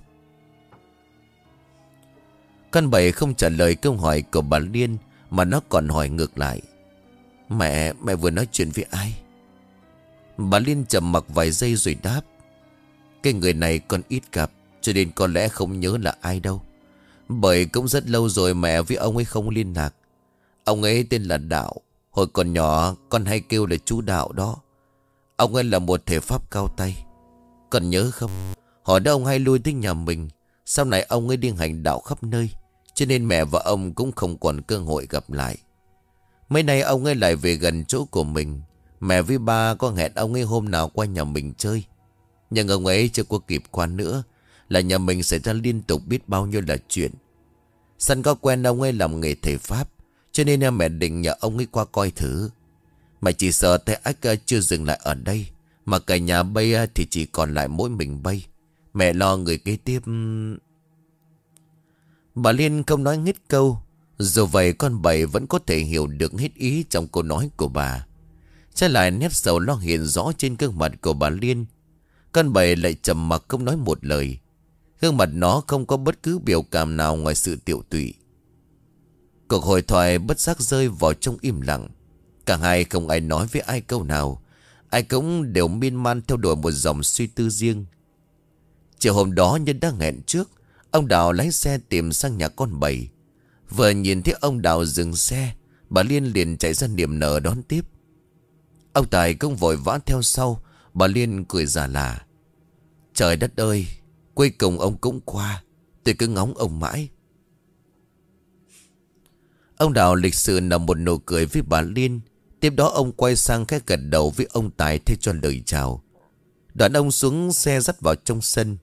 Con Bảy không trả lời câu hỏi của bà Liên, mà nó còn hỏi ngược lại. Mẹ vừa nói chuyện với ai? Bà Liên trầm mặc vài giây rồi đáp. Cái người này con ít gặp, cho nên có lẽ không nhớ là ai đâu. Bởi cũng rất lâu rồi mẹ với ông ấy không liên lạc. Ông ấy tên là Đạo. Hồi còn nhỏ con hay kêu là chú Đạo đó. Ông ấy là một thể pháp cao tay. Còn nhớ không? Hồi đó ông hay lui tới nhà mình. Sau này ông ấy đi hành đạo khắp nơi, cho nên mẹ và ông cũng không còn cơ hội gặp lại. Mấy nay ông ấy lại về gần chỗ của mình. Mẹ với ba có hẹn ông ấy hôm nào qua nhà mình chơi. Nhưng ông ấy chưa có kịp qua nữa là nhà mình xảy ra liên tục biết bao nhiêu là chuyện. Săn có quen ông ấy làm nghề thầy Pháp, cho nên mẹ định nhờ ông ấy qua coi thử. Mà chỉ sợ tay ách chưa dừng lại ở đây, mà cả nhà bây thì chỉ còn lại mỗi mình bây. Mẹ lo người kế tiếp. Bà Liên không nói hết câu. Dù vậy con Bảy vẫn có thể hiểu được hết ý trong câu nói của bà. Trái lại nét sầu lo hiện rõ trên gương mặt của bà Liên. Con Bảy lại trầm mặc không nói một lời. Gương mặt nó không có bất cứ biểu cảm nào ngoài sự tiệu tụy. Cuộc hội thoại bất giác rơi vào trong im lặng. Cả hai không ai nói với ai câu nào. Ai cũng đều miên man theo đuổi một dòng suy tư riêng. Chiều hôm đó như đã hẹn trước, ông Đào lái xe tìm sang nhà con Bảy. Vừa nhìn thấy ông Đào dừng xe, bà Liên liền chạy ra niềm nở đón tiếp. Ông Tài cũng vội vã theo sau. Bà Liên cười giả lả. Trời đất ơi, cuối cùng ông cũng qua. Tôi cứ ngóng ông mãi. Ông Đào lịch sự nở một nụ cười với bà Liên. Tiếp đó ông quay sang khẽ gật đầu với ông Tài thay cho lời chào. Đoạn ông xuống xe dắt vào trong sân.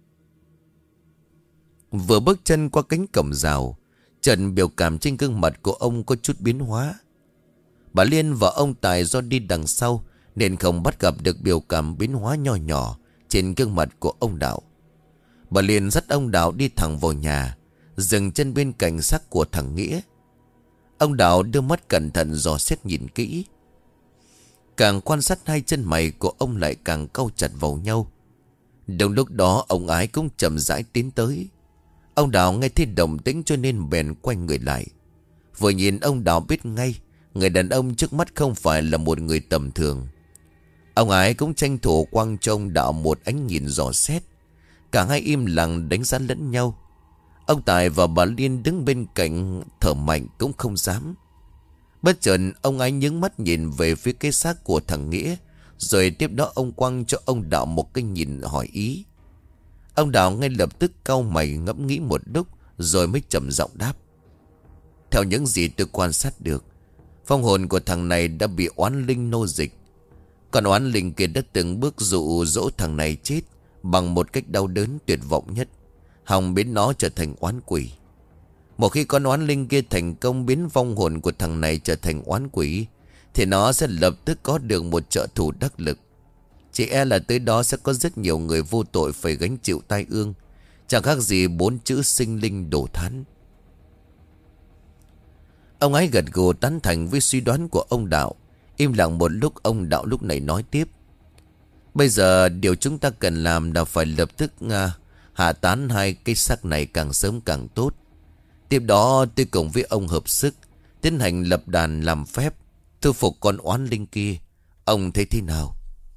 Vừa bước chân qua cánh cổng rào, trần biểu cảm trên gương mặt của ông có chút biến hóa. Bà Liên và ông Tài do đi đằng sau nên không bắt gặp được biểu cảm biến hóa nho nhỏ trên gương mặt của ông Đạo. Bà Liên dắt ông Đạo đi thẳng vào nhà, dừng chân bên cạnh xác của thằng Nghĩa. Ông Đạo đưa mắt cẩn thận dò xét nhìn kỹ. Càng quan sát hai chân mày của ông lại càng cau chặt vào nhau. Đồng lúc đó ông Ái cũng chậm rãi tiến tới. Ông Đạo nghe thấy động tĩnh cho nên bèn quay người lại. Vừa nhìn ông Đạo biết ngay người đàn ông trước mắt không phải là một người tầm thường. Ông Ái cũng tranh thủ quăng cho ông Đạo một ánh nhìn dò xét. Cả hai im lặng đánh giá lẫn nhau. Ông Tài và bà Liên đứng bên cạnh thở mạnh cũng không dám. Bất chợt ông Ái nhướng mắt nhìn về phía cái xác của thằng Nghĩa. Rồi tiếp đó ông quăng cho ông Đạo một cái nhìn hỏi ý. Ông Đạo ngay lập tức cau mày ngẫm nghĩ một lúc rồi mới trầm giọng đáp. Theo những gì tôi quan sát được, phong hồn của thằng này đã bị oán linh nô dịch. Còn oán linh kia đã từng bước dụ dỗ thằng này chết bằng một cách đau đớn tuyệt vọng nhất, hòng biến nó trở thành oán quỷ. Một khi con oán linh kia thành công biến vong hồn của thằng này trở thành oán quỷ, thì nó sẽ lập tức có được một trợ thủ đắc lực. Chỉ e là tới đó sẽ có rất nhiều người vô tội phải gánh chịu tai ương, chẳng khác gì 4 chữ sinh linh đổ thán. Ông ấy gật gù tán thành với suy đoán của ông Đạo. Im lặng một lúc, ông Đạo lúc này nói tiếp. Bây giờ điều chúng ta cần làm là phải lập tức hạ tán hai cái xác này càng sớm càng tốt. Tiếp đó tôi cùng với ông hợp sức tiến hành lập đàn làm phép thu phục con oán linh kia. Ông thấy thế nào?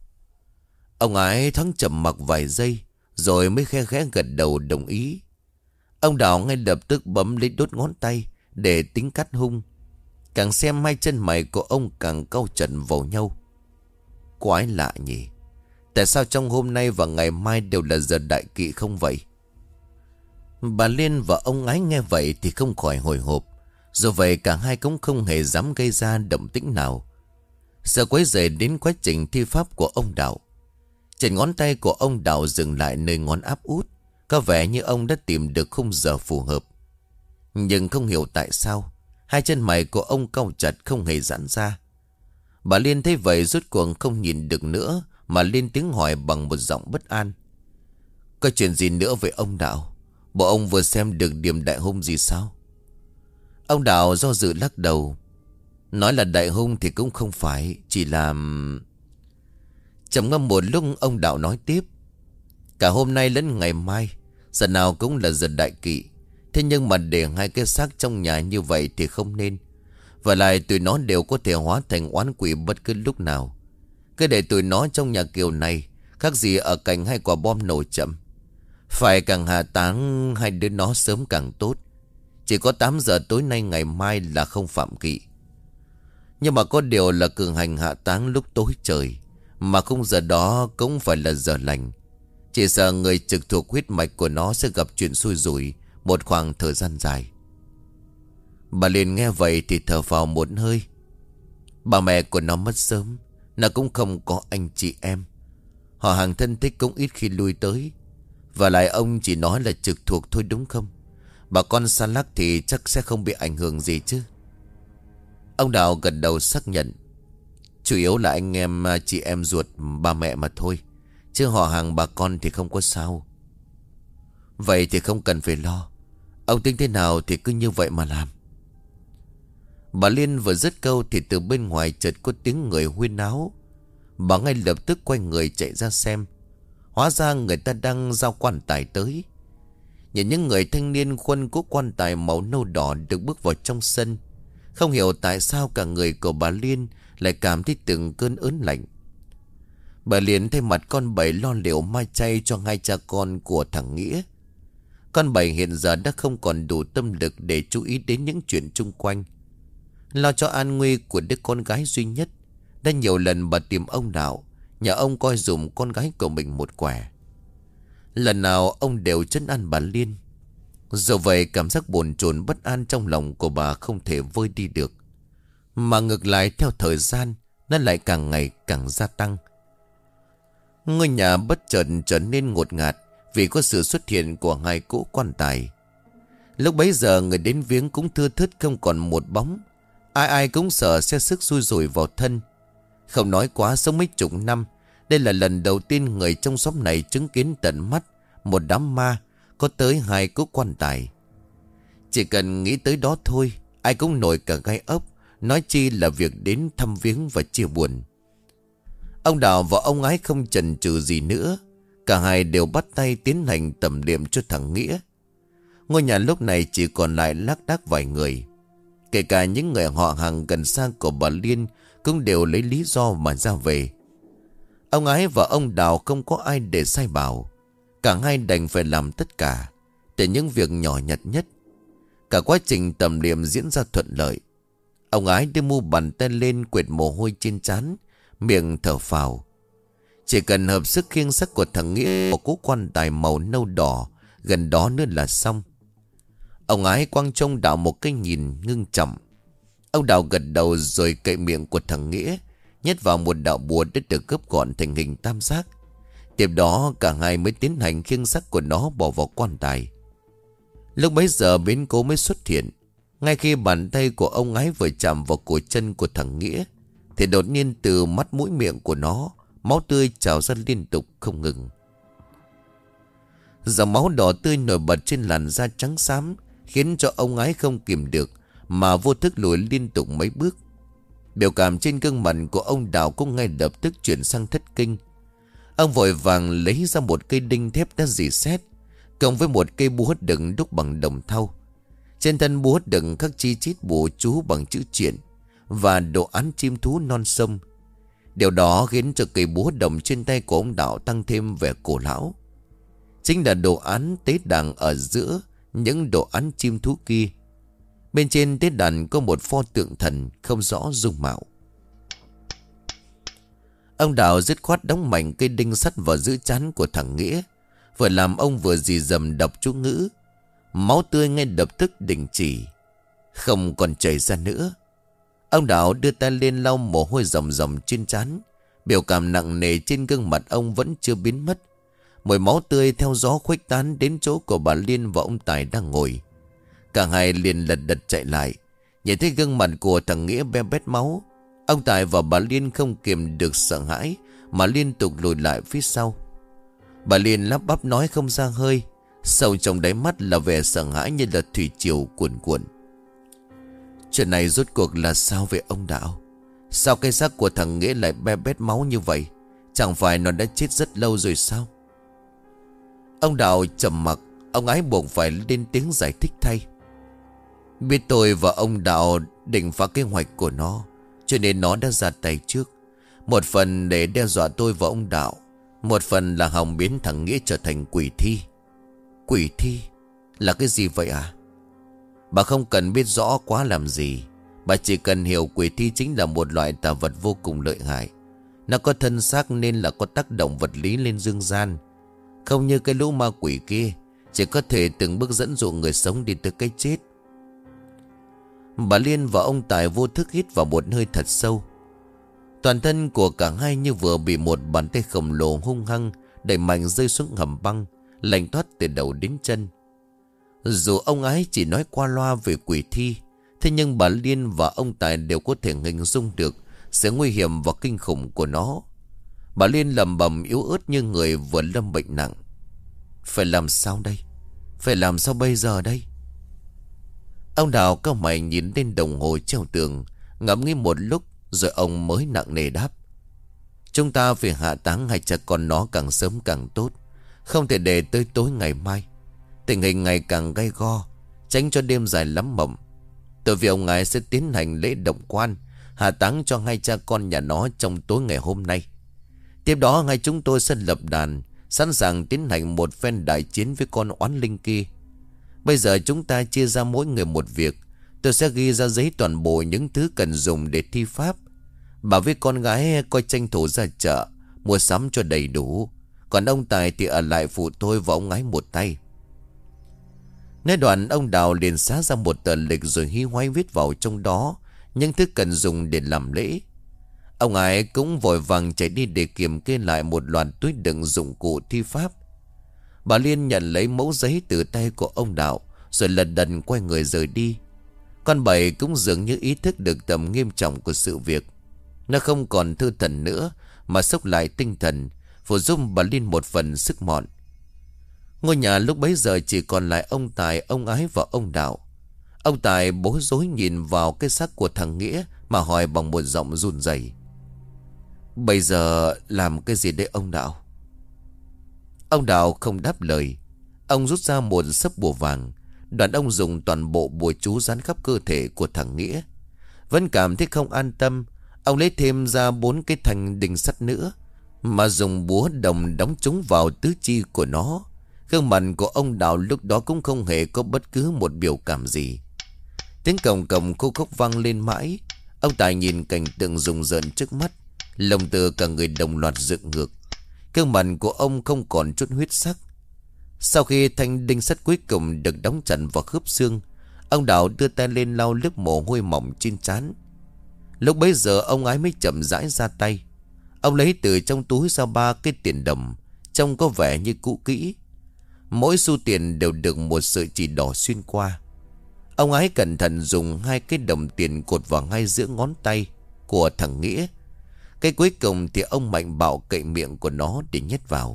Ông ấy thoáng trầm mặc vài giây rồi mới khe khẽ gật đầu đồng ý. Ông Đạo ngay lập tức bấm lấy đốt ngón tay để tính cắt hung. Càng xem hai chân mày của ông càng cau chặt vào nhau. Quái lạ nhỉ, tại sao trong hôm nay và ngày mai đều là giờ đại kỵ không vậy? Bà Liên và ông Ái nghe vậy thì không khỏi hồi hộp. Dù vậy cả hai cũng không hề dám gây ra động tĩnh nào, sợ quấy rầy đến quá trình thi pháp của ông Đạo. Trên ngón tay của ông Đạo dừng lại nơi ngón áp út. Có vẻ như ông đã tìm được khung giờ phù hợp. Nhưng không hiểu tại sao hai chân mày của ông cau chặt không hề giãn ra. Bà Liên thấy vậy rốt cuộc không nhìn được nữa mà lên tiếng hỏi bằng một giọng bất an. Có chuyện gì nữa với ông Đạo? Bộ ông vừa xem được điểm đại hung gì sao? Ông Đạo do dự lắc đầu. Nói là đại hung thì cũng không phải, chỉ là... Trầm ngâm một lúc ông Đạo nói tiếp. Cả hôm nay lẫn ngày mai giờ nào cũng là giờ đại kỵ. Thế nhưng mà để hai cái xác trong nhà như vậy thì không nên. Và lại tụi nó đều có thể hóa thành oán quỷ bất cứ lúc nào. Cứ để tụi nó trong nhà kiểu này khác gì ở cạnh hai quả bom nổ chậm. Phải càng hạ táng hai đứa nó sớm càng tốt. Chỉ có 8 giờ tối nay ngày mai là không phạm kỵ. Nhưng mà có điều là cường hành hạ táng lúc tối trời, mà khung giờ đó cũng phải là giờ lành. Chỉ sợ người trực thuộc huyết mạch của nó sẽ gặp chuyện xui rủi một khoảng thời gian dài. Bà Liên nghe vậy thì thở phào một hơi. Bà mẹ của nó mất sớm, nó cũng không có anh chị em. Họ hàng thân thích cũng ít khi lui tới. Và lại ông chỉ nói là trực thuộc thôi đúng không? Bà con xa lắc thì chắc sẽ không bị ảnh hưởng gì chứ. Ông Đạo gật đầu xác nhận. Chủ yếu là anh em chị em ruột ba mẹ mà thôi. Chứ họ hàng bà con thì không có sao. Vậy thì không cần phải lo. Ông tính thế nào thì cứ như vậy mà làm. Bà Liên vừa dứt câu thì từ bên ngoài chợt có tiếng người huyên náo. Bà ngay lập tức quay người chạy ra xem. Hóa ra người ta đang giao quan tài tới. Nhìn những người thanh niên khuân cố quan tài màu nâu đỏ được bước vào trong sân. Không hiểu tại sao cả người của bà Liên lại cảm thấy từng cơn ớn lạnh. Bà Liên thay mặt con Bảy lo liệu mai chay cho hai cha con của thằng Nghĩa. Con Bảy hiện giờ đã không còn đủ tâm lực để chú ý đến những chuyện chung quanh. Lo cho an nguy của đứa con gái duy nhất. Đã nhiều lần bà tìm ông Đạo, nhờ ông coi dùm con gái của mình một quẻ. Lần nào ông đều trấn an bà Liên. Dù vậy cảm giác bồn chồn bất an trong lòng của bà không thể vơi đi được. Mà ngược lại theo thời gian, nó lại càng ngày càng gia tăng. Ngôi nhà bất chợt trở nên ngột ngạt vì có sự xuất hiện của hai cỗ quan tài. Lúc bấy giờ người đến viếng cũng thưa thớt không còn một bóng. Ai ai cũng sợ sẽ sức xui rủi vào thân. Không nói quá sống mấy chục năm, đây là lần đầu tiên người trong xóm này chứng kiến tận mắt một đám ma có tới hai cỗ quan tài. Chỉ cần nghĩ tới đó thôi, ai cũng nổi cả gai ốc, nói chi là việc đến thăm viếng và chia buồn. Ông Đạo và ông Ái không chần chừ gì nữa. Cả hai đều bắt tay tiến hành tẩm liệm cho thằng Nghĩa. Ngôi nhà lúc này chỉ còn lại lác đác vài người. Kể cả những người họ hàng gần xa của bà Liên cũng đều lấy lý do mà ra về. Ông Ái và ông Đào không có ai để sai bảo. Cả hai đành phải làm tất cả, để những việc nhỏ nhặt nhất. Cả quá trình tẩm liệm diễn ra thuận lợi. Ông Ái đưa mu bàn tay lên quệt mồ hôi trên trán, miệng thở phào. Chỉ cần hợp sức khiêng xác của thằng Nghĩa vào cố quan tài màu nâu đỏ gần đó nữa là xong. Ông Ái quăng trông Đạo một cái nhìn ngưng trọng. Ông Đạo gật đầu rồi cậy miệng của thằng Nghĩa, nhét vào một đạo bùa đã được gấp gọn thành hình tam giác. Tiếp đó cả hai mới tiến hành khiêng xác của nó bỏ vào quan tài. Lúc bấy giờ biến cố mới xuất hiện. Ngay khi bàn tay của ông Ái vừa chạm vào cổ chân của thằng Nghĩa thì đột nhiên từ mắt mũi miệng của nó máu tươi trào ra liên tục không ngừng. Dòng máu đỏ tươi nổi bật trên làn da trắng xám khiến cho ông Ái không kìm được mà vô thức lùi liên tục mấy bước. Biểu cảm trên gương mặt của ông Đào cũng ngay lập tức chuyển sang thất kinh. Ông vội vàng lấy ra một cây đinh thép đã rỉ sét, cộng với một cây búa đựng đúc bằng đồng thau. Trên thân búa đựng các chi chít bùa chú bằng chữ triện và đồ án chim thú non sông. Điều đó khiến cho cây búa đồng trên tay của ông Đạo tăng thêm vẻ cổ lão. Chính là đồ án tế đàn ở giữa những đồ án chim thú kia. Bên trên tế đàn có một pho tượng thần không rõ dung mạo. Ông Đạo dứt khoát đóng mạnh cây đinh sắt vào giữa trán của thằng Nghĩa, vừa làm ông vừa rì rầm đọc chú ngữ. Máu tươi ngay lập tức đình chỉ, không còn chảy ra nữa. Ông Đạo đưa tay lên lau mồ hôi ròng ròng trên trán. Biểu cảm nặng nề trên gương mặt ông vẫn chưa biến mất. Mùi máu tươi theo gió khuếch tán đến chỗ của bà Liên và ông Tài đang ngồi. Cả hai liền lật đật chạy lại. Nhìn thấy gương mặt của thằng Nghĩa be bét máu, ông Tài và bà Liên không kiềm được sợ hãi mà liên tục lùi lại phía sau. Bà Liên lắp bắp nói không ra hơi, sâu trong đáy mắt là vẻ sợ hãi như là thủy triều cuồn cuộn. Chuyện này rốt cuộc là sao vậy ông Đạo? Sao cái xác của thằng Nghĩa lại be bét máu như vậy? Chẳng phải nó đã chết rất lâu rồi sao? Ông Đạo trầm mặc. Ông Ái buộc phải lên tiếng giải thích thay. Biết tôi và ông Đạo định phá kế hoạch của nó, cho nên nó đã ra tay trước. Một phần để đe dọa tôi và ông Đạo, một phần là hòng biến thằng Nghĩa trở thành quỷ thi. Quỷ thi là cái gì vậy à? Bà không cần biết rõ quá làm gì. Bà chỉ cần hiểu quỷ thi chính là một loại tà vật vô cùng lợi hại. Nó có thân xác nên là có tác động vật lý lên dương gian. Không như cái lũ ma quỷ kia, chỉ có thể từng bước dẫn dụ người sống đi tới cái chết. Bà Liên và ông Tài vô thức hít vào một hơi thật sâu. Toàn thân của cả hai như vừa bị một bàn tay khổng lồ hung hăng đẩy mạnh rơi xuống hầm băng, lạnh toát từ đầu đến chân. Dù ông ấy chỉ nói qua loa về quỷ thi, thế nhưng bà Liên và ông Tài đều có thể hình dung được sự nguy hiểm và kinh khủng của nó. Bà Liên lẩm bẩm yếu ớt như người vừa lâm bệnh nặng. Phải làm sao đây? Phải làm sao bây giờ đây? Ông Đào cau mày nhìn lên đồng hồ treo tường, ngẫm nghĩ một lúc rồi ông mới nặng nề đáp. Chúng ta phải hạ táng hai cha con nó càng sớm càng tốt, không thể để tới tối ngày mai. Tình hình ngày càng gay go, tránh cho đêm dài lắm mộng. Tôi vì ông ngài sẽ tiến hành lễ động quan, hạ táng cho hai cha con nhà nó trong tối ngày hôm nay. Tiếp đó hai chúng tôi sẽ lập đàn, sẵn sàng tiến hành một phen đại chiến với con oán linh kia. Bây giờ chúng ta chia ra mỗi người một việc. Tôi sẽ ghi ra giấy toàn bộ những thứ cần dùng để thi pháp. Bà với con gái coi tranh thủ ra chợ mua sắm cho đầy đủ. Còn ông Tài thì ở lại phụ tôi và ông ấy một tay. Nói đoạn ông Đào liền xá ra một tờ lịch rồi hí hoáy viết vào trong đó những thứ cần dùng để làm lễ. Ông ấy cũng vội vàng chạy đi để kiểm kê lại một loạt túi đựng dụng cụ thi pháp. Bà Liên nhận lấy mẫu giấy từ tay của ông Đạo rồi lật đật quay người rời đi. Con Bảy cũng dường như ý thức được tầm nghiêm trọng của sự việc. Nó không còn thư thần nữa mà xốc lại tinh thần, phụ giúp bà Liên một phần sức mọn. Ngôi nhà lúc bấy giờ chỉ còn lại ông Tài, ông Ái và ông Đạo. Ông Tài bối rối nhìn vào cái xác của thằng Nghĩa mà hỏi bằng một giọng run rẩy. Bây giờ làm cái gì đấy ông Đạo? Ông Đạo không đáp lời. Ông rút ra một sấp bùa vàng. Đoạn ông dùng toàn bộ bùa chú dán khắp cơ thể của thằng Nghĩa. Vẫn cảm thấy không an tâm, ông lấy thêm ra 4 cái thanh đinh sắt nữa mà dùng búa đồng đóng chúng vào tứ chi của nó. Gương mặt của ông Đạo lúc đó cũng không hề có bất cứ một biểu cảm gì. Tiếng cồng cồng khô khốc vang lên mãi. Ông Tài nhìn cảnh tượng rùng rợn trước mắt, lồng từ cả người đồng loạt dựng ngược. Gương mặt của ông không còn chút huyết sắc. Sau khi thanh đinh sắt cuối cùng được đóng chặt vào khớp xương, ông Đạo đưa tay lên lau lớp mồ hôi mỏng trên trán. Lúc bấy giờ ông ấy mới chậm rãi ra tay. Ông lấy từ trong túi ra 3 cái tiền đồng, trông có vẻ như cũ kỹ. Mỗi xu tiền đều được một sợi chỉ đỏ xuyên qua. Ông ấy cẩn thận dùng 2 cái đồng tiền cột vào ngay giữa ngón tay của thằng Nghĩa. Cái cuối cùng thì ông mạnh bạo cậy miệng của nó để nhét vào.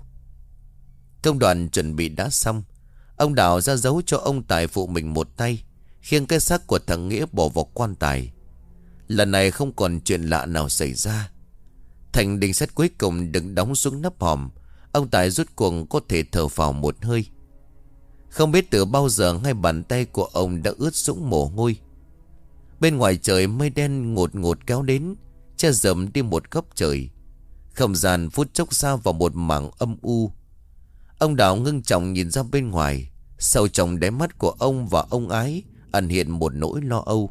Công đoạn chuẩn bị đã xong. Ông Đạo ra dấu cho ông Tài phụ mình một tay, khiêng cái xác của thằng Nghĩa bỏ vào quan tài. Lần này không còn chuyện lạ nào xảy ra. Thành đinh sắt cuối cùng được đóng xuống nắp hòm. Ông Tài rút cuộc có thể thở phào một hơi. Không biết từ bao giờ hai bàn tay của ông đã ướt sũng mồ hôi. Bên ngoài trời mây đen ngột ngột kéo đến, che dầm đi một góc trời. Không gian phút chốc xa vào một mảng âm u. Ông Đạo ngưng trọng nhìn ra bên ngoài. Sâu trong đáy mắt của ông và ông Ái ẩn hiện một nỗi lo âu.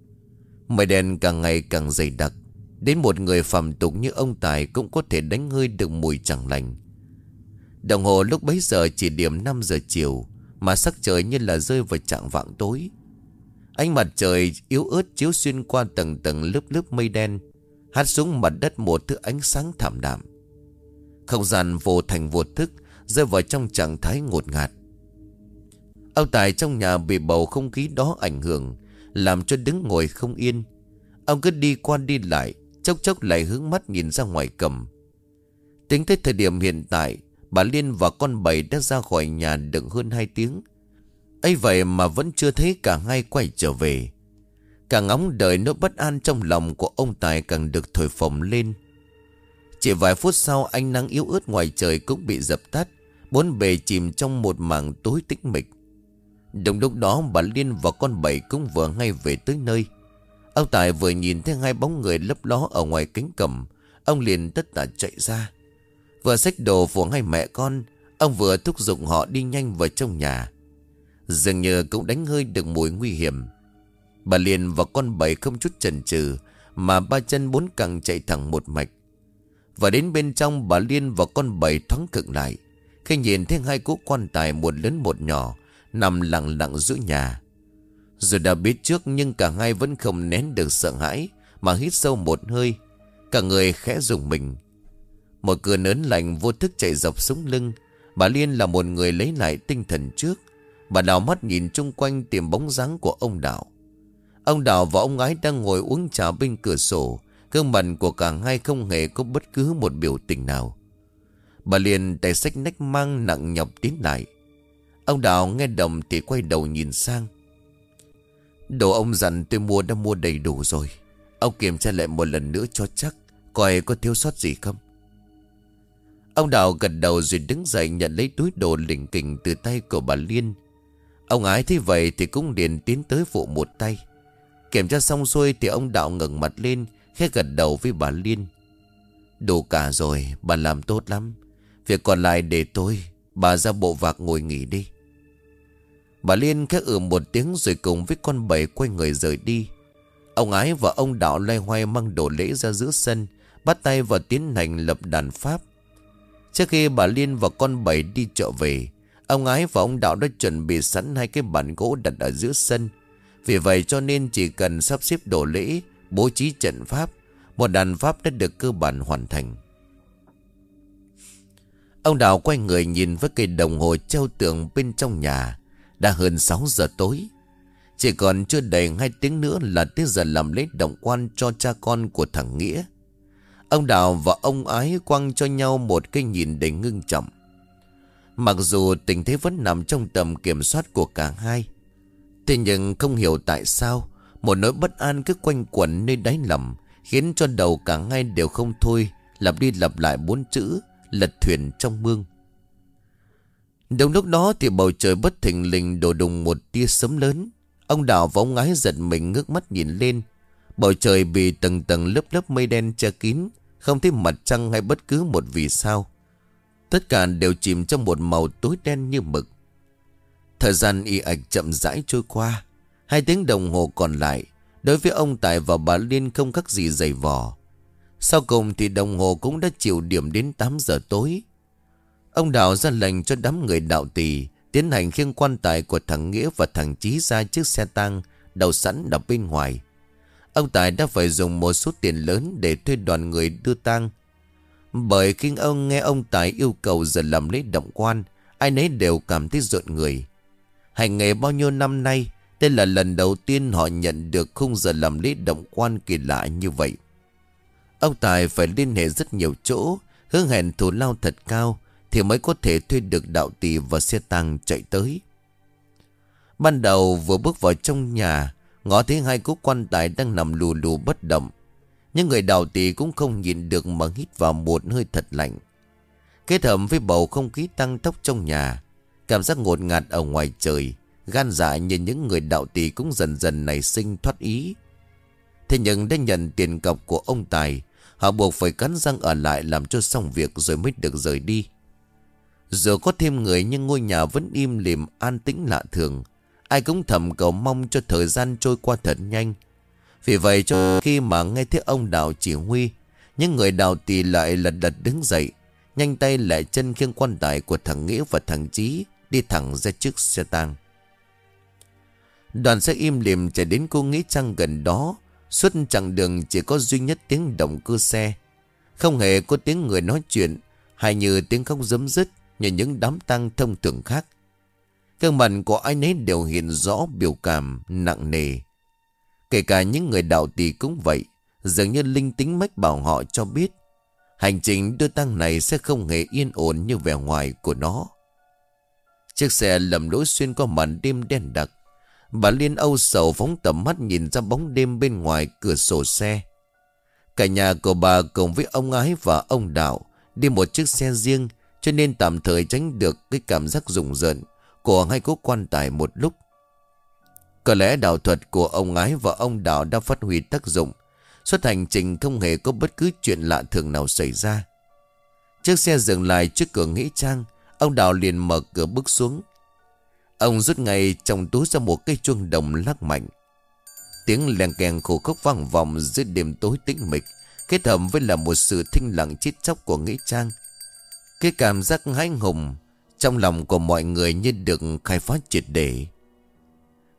Mây đen càng ngày càng dày đặc, đến một người phàm tục như ông Tài cũng có thể đánh hơi được mùi chẳng lành. Đồng hồ lúc bấy giờ chỉ điểm 5 giờ chiều, mà sắc trời như là rơi vào chạng vạng tối. Ánh mặt trời yếu ớt chiếu xuyên qua tầng tầng lớp lớp mây đen, hắt xuống mặt đất một thứ ánh sáng thảm đạm. Không gian vô thành vô thức rơi vào trong trạng thái ngột ngạt. Ông Tài trong nhà bị bầu không khí đó ảnh hưởng, làm cho đứng ngồi không yên. Ông cứ đi qua đi lại, chốc chốc lại hướng mắt nhìn ra ngoài cầm. Tính tới thời điểm hiện tại, bà Liên và con Bảy đã ra khỏi nhà được hơn 2 tiếng. ấy vậy mà vẫn chưa thấy cả hai quay trở về. Càng ngóng đợi nỗi bất an trong lòng của ông Tài càng được thổi phồng lên. Chỉ vài phút sau, ánh nắng yếu ớt ngoài trời cũng bị dập tắt, bốn bề chìm trong một mảng tối tĩnh mịch. Đúng lúc đó bà Liên và con Bảy cũng vừa ngay về tới nơi. Ông Tài vừa nhìn thấy 2 bóng người lấp ló ở ngoài cánh cổng, ông liền tất tả chạy ra. Vừa xách đồ của 2 mẹ con, ông vừa thúc giục họ đi nhanh vào trong nhà. Dường như cũng đánh hơi được mùi nguy hiểm. Bà Liên và con Bảy không chút chần chừ mà 3 chân 4 cẳng chạy thẳng một mạch. Và đến bên trong, bà Liên và con Bảy thoáng khựng lại khi nhìn thấy 2 cỗ quan tài, một lớn một nhỏ, nằm lặng lặng giữa nhà. Dù đã biết trước nhưng cả hai vẫn không nén được sợ hãi, mà hít sâu một hơi. Cả người khẽ rùng mình. Một cơn ớn lạnh vô thức chạy dọc sống lưng. Bà Liên là một người lấy lại tinh thần trước. Bà đảo mắt nhìn chung quanh tìm bóng dáng của ông Đạo. Ông Đạo và ông Ái đang ngồi uống trà bên cửa sổ. Gương mặt của cả hai không hề có bất cứ một biểu tình nào. Bà Liên tay xách nách mang nặng nhọc tiến lại. Ông Đạo nghe động thì quay đầu nhìn sang. Đồ ông dặn tôi mua đã mua đầy đủ rồi. Ông kiểm tra lại một lần nữa cho chắc, coi có thiếu sót gì không. Ông Đạo gật đầu rồi đứng dậy nhận lấy túi đồ lỉnh kỉnh từ tay của bà Liên. Ông Ái thấy vậy thì cũng liền tiến tới phụ một tay. Kiểm tra xong xuôi thì ông Đạo ngẩng mặt lên, khẽ gật đầu với bà Liên. Đủ cả rồi, bà làm tốt lắm. Việc còn lại để tôi, bà ra bộ vạc ngồi nghỉ đi. Bà Liên khẽ một tiếng rồi cùng với con bầy quay người rời đi. Ông Ái và ông Đạo loay hoay mang đồ lễ ra giữa sân, bắt tay vào tiến hành lập đàn pháp. Trước khi bà Liên và con bầy đi chợ về, ông Ái và ông Đạo đã chuẩn bị sẵn hai cái bàn gỗ đặt ở giữa sân. Vì vậy cho nên chỉ cần sắp xếp đồ lễ, bố trí trận pháp, một đàn pháp đã được cơ bản hoàn thành. Ông Đạo quay người nhìn với cây đồng hồ treo tường bên trong nhà. Đã hơn 6 giờ tối. Chỉ còn chưa đầy 2 tiếng nữa là tới giờ làm lễ động quan cho cha con của thằng Nghĩa. Ông Đạo và ông Ái quăng cho nhau một cái nhìn đầy ngưng trọng. Mặc dù tình thế vẫn nằm trong tầm kiểm soát của cả hai, thế nhưng không hiểu tại sao một nỗi bất an cứ quanh quẩn nơi đáy lòng, khiến cho đầu cả hai đều không thôi lặp đi lặp lại 4 chữ lật thuyền trong mương. Đúng lúc đó thì bầu trời bất thình lình đổ đùng một tia sấm lớn. Ông Đạo và ông Ái giật mình ngước mắt nhìn lên. Bầu trời bị tầng tầng lớp lớp mây đen che kín, không thấy mặt trăng hay bất cứ một vì sao. Tất cả đều chìm trong một màu tối đen như mực. Thời gian y ạch chậm rãi trôi qua. 2 tiếng đồng hồ còn lại đối với ông Tài và bà Liên không khác gì giày vò. Sau cùng thì đồng hồ cũng đã chịu điểm đến 8 giờ tối. Ông Đạo ra lệnh cho đám người đạo tỳ tiến hành khiêng quan tài của thằng Nghĩa và thằng Chí ra chiếc xe tang đậu sẵn ở bên ngoài. Ông Tài đã phải dùng một số tiền lớn để thuê đoàn người đưa tang. Bởi khi ông nghe ông Tài yêu cầu giờ làm lễ động quan, ai nấy đều cảm thấy rợn người. Hành nghề bao nhiêu năm nay, đây là lần đầu tiên họ nhận được khung giờ làm lễ động quan kỳ lạ như vậy. Ông Tài phải liên hệ rất nhiều chỗ, hứa hẹn thù lao thật cao thì mới có thể thuê được đạo tỳ và xe tang chạy tới. Ban đầu vừa bước vào trong nhà, ngó thấy hai cố quan tài đang nằm lù lù bất động. Nhưng người đạo tỳ cũng không nhịn được mà hít vào một hơi thật lạnh. Kết hợp với bầu không khí tăng tốc trong nhà, cảm giác ngột ngạt ở ngoài trời, gan dạ như những người đạo tỳ cũng dần dần nảy sinh thoát ý. Thế nhưng đã nhận tiền cọc của ông Tài, họ buộc phải cắn răng ở lại làm cho xong việc rồi mới được rời đi. Dù có thêm người nhưng ngôi nhà vẫn im lìm an tĩnh lạ thường. Ai cũng thầm cầu mong cho thời gian trôi qua thật nhanh. Vì vậy cho khi mà nghe thấy ông Đạo chỉ huy, những người đạo tỳ lại lật đật đứng dậy, nhanh tay lại chân khiêng quan tài của thằng Nghĩa và thằng Chí đi thẳng ra trước xe tang. Đoàn xe im lìm chạy đến cô Nghĩa Trang gần đó. Suốt chặng đường chỉ có duy nhất tiếng động cơ xe, không hề có tiếng người nói chuyện hay như tiếng khóc rấm rứt như những đám tang thông thường khác. Gương mặt của ai nấy đều hiện rõ biểu cảm nặng nề. Kể cả những người đạo tỳ cũng vậy. Dường như linh tính mách bảo họ cho biết hành trình đưa tang này sẽ không hề yên ổn như vẻ ngoài của nó. Chiếc xe lầm lỗi xuyên qua màn đêm đen đặc. Bà Liên âu sầu phóng tầm mắt nhìn ra bóng đêm bên ngoài cửa sổ xe. Cả nhà của bà cùng với ông Ái và ông Đạo đi một chiếc xe riêng, cho nên tạm thời tránh được cái cảm giác rùng rợn của hai cố quan tài một lúc. Có lẽ đạo thuật của ông Ái và ông Đạo đã phát huy tác dụng. Suốt hành trình không hề có bất cứ chuyện lạ thường nào xảy ra. Chiếc xe dừng lại trước cửa nghĩa trang. Ông Đạo liền mở cửa bước xuống. Ông rút ngay trong túi ra một cây chuông đồng lắc mạnh. Tiếng leng keng khổ khóc vang vọng giữa đêm tối tĩnh mịch, kết hợp với là một sự thinh lặng chết chóc của nghĩa trang. Cái cảm giác hãi hùng trong lòng của mọi người như được khai phá triệt để.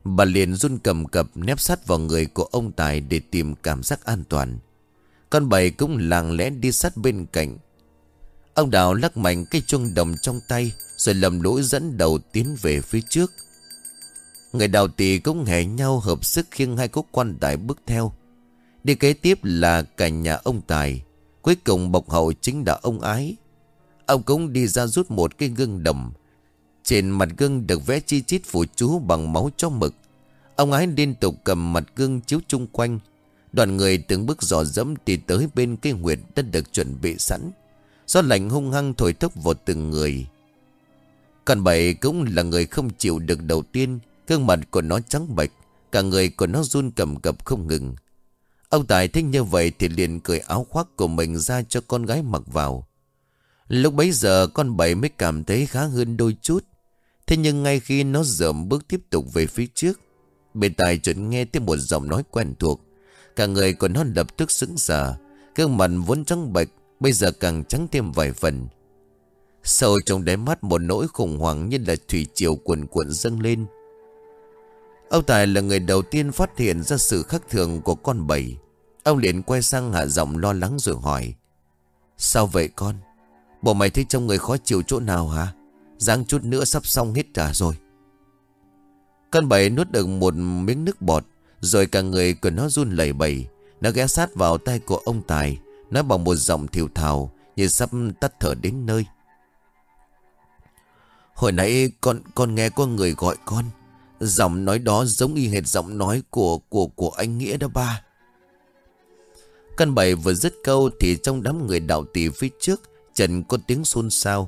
Bà liền run cầm cập nép sát vào người của ông Tài để tìm cảm giác an toàn. Con bầy cũng lặng lẽ đi sát bên cạnh. Ông Đào lắc mạnh cái chuông đồng trong tay, rồi lầm lũi dẫn đầu tiến về phía trước. Người Đào Tỳ cũng hẻ nhau hợp sức khiêng hai cỗ quan tài bước theo. Đi kế tiếp là cả nhà ông Tài. Cuối cùng bộc hậu chính là ông Ái. Ông cũng đi ra rút một cái gương đồng. Trên mặt gương được vẽ chi chít phù chú bằng máu chó mực. Ông Ái liên tục cầm mặt gương chiếu chung quanh. Đoàn người từng bước dò dẫm đi tới bên cái huyệt đã được chuẩn bị sẵn. Gió lạnh hung hăng thổi thốc vào từng người. Con bầy cũng là người không chịu được đầu tiên. Gương mặt của nó trắng bệch, cả người của nó run cầm cập không ngừng. Ông Tài thích như vậy thì liền cởi áo khoác của mình ra cho con gái mặc vào. Lúc bấy giờ con bầy mới cảm thấy khá hơn đôi chút. Thế nhưng ngay khi nó dợm bước tiếp tục về phía trước, bên tai chợt nghe thấy một giọng nói quen thuộc. Cả người của nó lập tức sững sờ. Gương mặt vốn trắng bệch bây giờ càng trắng thêm vài phần. Sâu trong đáy mắt một nỗi khủng hoảng như là thủy triều cuồn cuộn dâng lên. Ông Tài là người đầu tiên phát hiện ra sự khác thường của con bầy. Ông liền quay sang hạ giọng lo lắng rồi hỏi: Sao vậy con? Bộ mày thấy trong người khó chịu chỗ nào hả? Giáng chút nữa sắp xong hết cả rồi. Con bầy nuốt được một miếng nước bọt, rồi cả người của nó run lẩy bẩy. Nó ghé sát vào tay của ông Tài, nói bằng một giọng thều thào như sắp tắt thở đến nơi: Hồi nãy con nghe có người gọi con. Giọng nói đó giống y hệt giọng nói của anh Nghĩa đó ba. Con bầy vừa dứt câu thì trong đám người Đạo Tỳ phía trước Trần có tiếng xôn xao: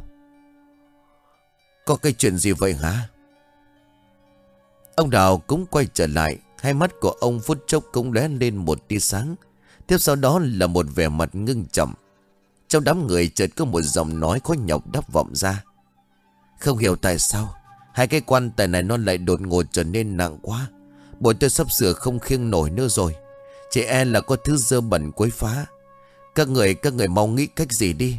Có cái chuyện gì vậy hả? Ông Đào cũng quay trở lại. Hai mắt của ông phút chốc cũng lóe lên một tia sáng. Tiếp sau đó là một vẻ mặt ngưng trọng. Trong đám người chợt có một giọng nói khó nhọc đáp vọng ra: Không hiểu tại sao hai cái quan tài này nó lại đột ngột trở nên nặng quá. Bọn tôi sắp sửa không khiêng nổi nữa rồi. Chỉ e là có thứ dơ bẩn quấy phá. Các người mau nghĩ cách gì đi.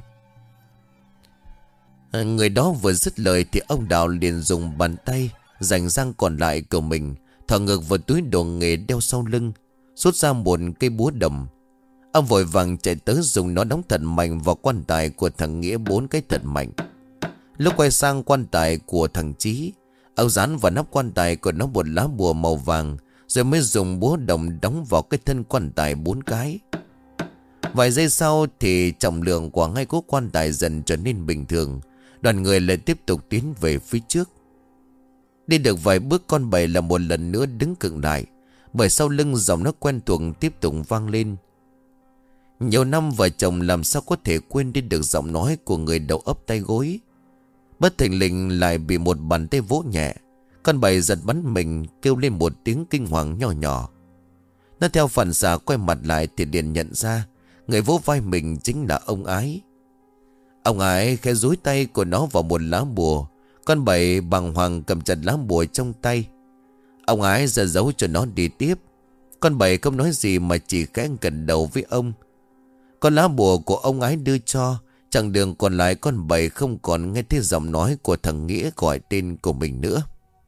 Người đó vừa dứt lời thì ông Đào liền dùng bàn tay rảnh rang còn lại của mình thò ngược vào túi đồ nghề đeo sau lưng, rút ra một cây búa đầm. Ông vội vàng chạy tới dùng nó đóng thật mạnh vào quan tài của thằng Nghĩa 4 cái thật mạnh. Lúc quay sang quan tài của thằng Chí, ông dán vào nắp quan tài của nó một lá bùa màu vàng, rồi mới dùng búa đồng đóng vào cái thân quan tài 4 cái. Vài giây sau thì trọng lượng của hai cố quan tài dần trở nên bình thường. Đoàn người lại tiếp tục tiến về phía trước. Đi được vài bước con bầy là một lần nữa đứng cứng lại, bởi sau lưng giọng nó quen thuộc tiếp tục vang lên. Nhiều năm vợ chồng làm sao có thể quên đi được giọng nói của người đầu ấp tay gối. Bất thình lình lại bị một bàn tay vỗ nhẹ. Con bầy giật bắn mình kêu lên một tiếng kinh hoàng nhỏ nhỏ. Nó theo phản xạ quay mặt lại thì liền nhận ra người vỗ vai mình chính là ông Ái. Ông Ái khẽ dúi tay của nó vào một lá bùa. Con bầy bàng hoàng cầm chặt lá bùa trong tay. Ông Ái ra dấu cho nó đi tiếp. Con bầy không nói gì mà chỉ khẽ gật đầu với ông. Con lá bùa của ông Ái đưa cho, chặng đường còn lại con bầy không còn nghe thấy giọng nói của thằng Nghĩa gọi tên của mình nữa.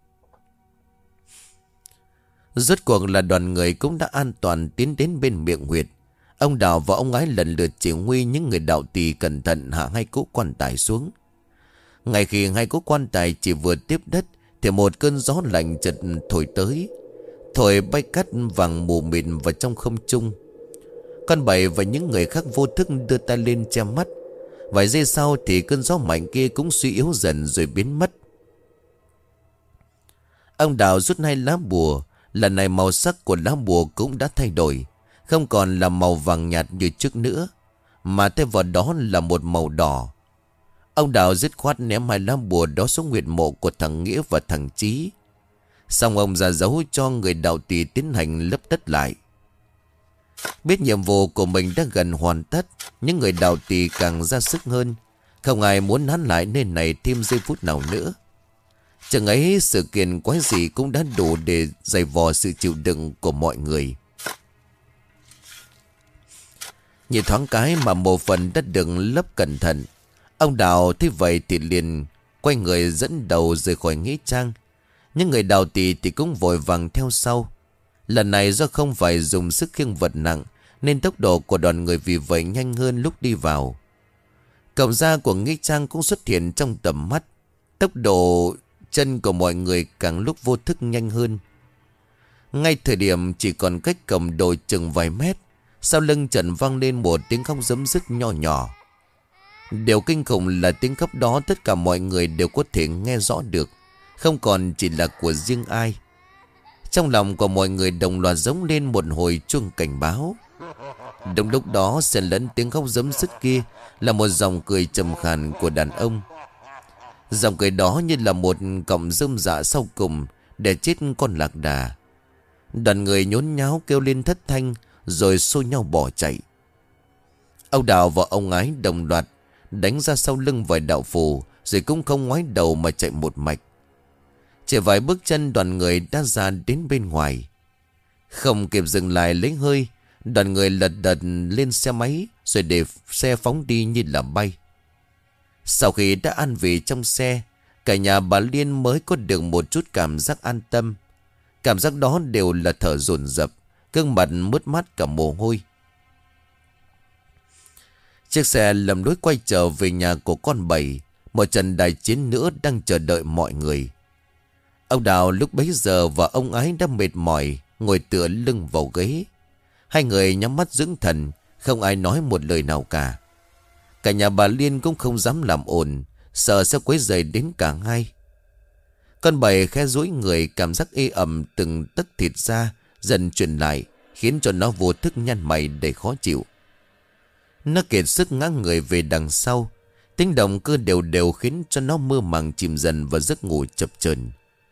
Rốt cuộc là đoàn người cũng đã an toàn tiến đến bên miệng huyệt. Ông Đào và ông Ái lần lượt chỉ huy những người Đạo Tỳ cẩn thận hạ hai cỗ quan tài xuống. Ngay khi hai cỗ quan tài chỉ vừa tiếp đất thì một cơn gió lạnh chợt thổi tới, thổi bay cát vàng mù mịt vào trong không trung. Con bầy và những người khác vô thức đưa tay lên che mắt. Vài giây sau thì cơn gió mạnh kia cũng suy yếu dần rồi biến mất. Ông Đào rút hai lá bùa. Lần này màu sắc của lá bùa cũng đã thay đổi, không còn là màu vàng nhạt như trước nữa, mà thay vào đó là một màu đỏ. Ông Đào dứt khoát ném hai lá bùa đó xuống huyệt mộ của thằng Nghĩa và thằng Chí. Xong ông ra dấu cho người Đạo Tỳ tiến hành lấp đất lại. Biết nhiệm vụ của mình đã gần hoàn tất, những người Đạo Tỳ càng ra sức hơn. Không ai muốn nán lại nơi này thêm giây phút nào nữa. Chừng ấy sự kiện quái gì cũng đã đủ để dày vò sự chịu đựng của mọi người. Nhìn thoáng cái mà một phần đã được lấp cẩn thận. Ông Đào thấy vậy thì liền quay người dẫn đầu rời khỏi nghĩa trang. Những người đào tỳ thì cũng vội vàng theo sau. Lần này do không phải dùng sức khiêng vật nặng nên tốc độ của đoàn người vì vậy nhanh hơn lúc đi vào. Cổng ra của nghĩa trang cũng xuất hiện trong tầm mắt. Tốc độ chân của mọi người càng lúc vô thức nhanh hơn. Ngay thời điểm chỉ còn cách cổng độ chừng vài mét, sau lưng Trần vang lên một tiếng khóc giấm dứt nho nhỏ. Điều kinh khủng là tiếng khóc đó tất cả mọi người đều có thể nghe rõ được, không còn chỉ là của riêng ai. Trong lòng của mọi người đồng loạt giống lên một hồi chuông cảnh báo. Đúng lúc đó xen lẫn tiếng khóc giấm dứt kia là một dòng cười trầm khàn của đàn ông. Dòng cười đó như là một cọng rơm rạ sau cùng để chết con lạc đà. Đoàn người nhốn nháo kêu lên thất thanh rồi xô nhau bỏ chạy. Ông Đào và ông Ái đồng loạt đánh ra sau lưng vài đạo phù, rồi cũng không ngoái đầu mà chạy một mạch. Chỉ vài bước chân đoàn người đã ra đến bên ngoài. Không kịp dừng lại lấy hơi, đoàn người lật đật lên xe máy rồi để xe phóng đi như là bay. Sau khi đã an vị trong xe, cả nhà bà Liên mới có được một chút cảm giác an tâm. Cảm giác đó đều là thở dồn dập, gương mặt mướt mát cả mồ hôi. Chiếc xe lầm lối quay trở về nhà của con Bảy. Một trận đại chiến nữa đang chờ đợi mọi người. Ông Đào lúc bấy giờ và ông Ái đã mệt mỏi, ngồi tựa lưng vào ghế. Hai người nhắm mắt dưỡng thần, không ai nói một lời nào cả. Cả nhà bà Liên cũng không dám làm ồn, sợ sẽ quấy rầy đến cả hai. Con Bảy khẽ duỗi người, cảm giác ê ẩm từng tấc thịt da dần truyền lại, khiến cho nó vô thức nhăn mày để khó chịu. Nó kiệt sức ngã người về đằng sau. Tiếng động cơ đều đều khiến cho nó mơ màng chìm dần vào giấc ngủ chập chờn.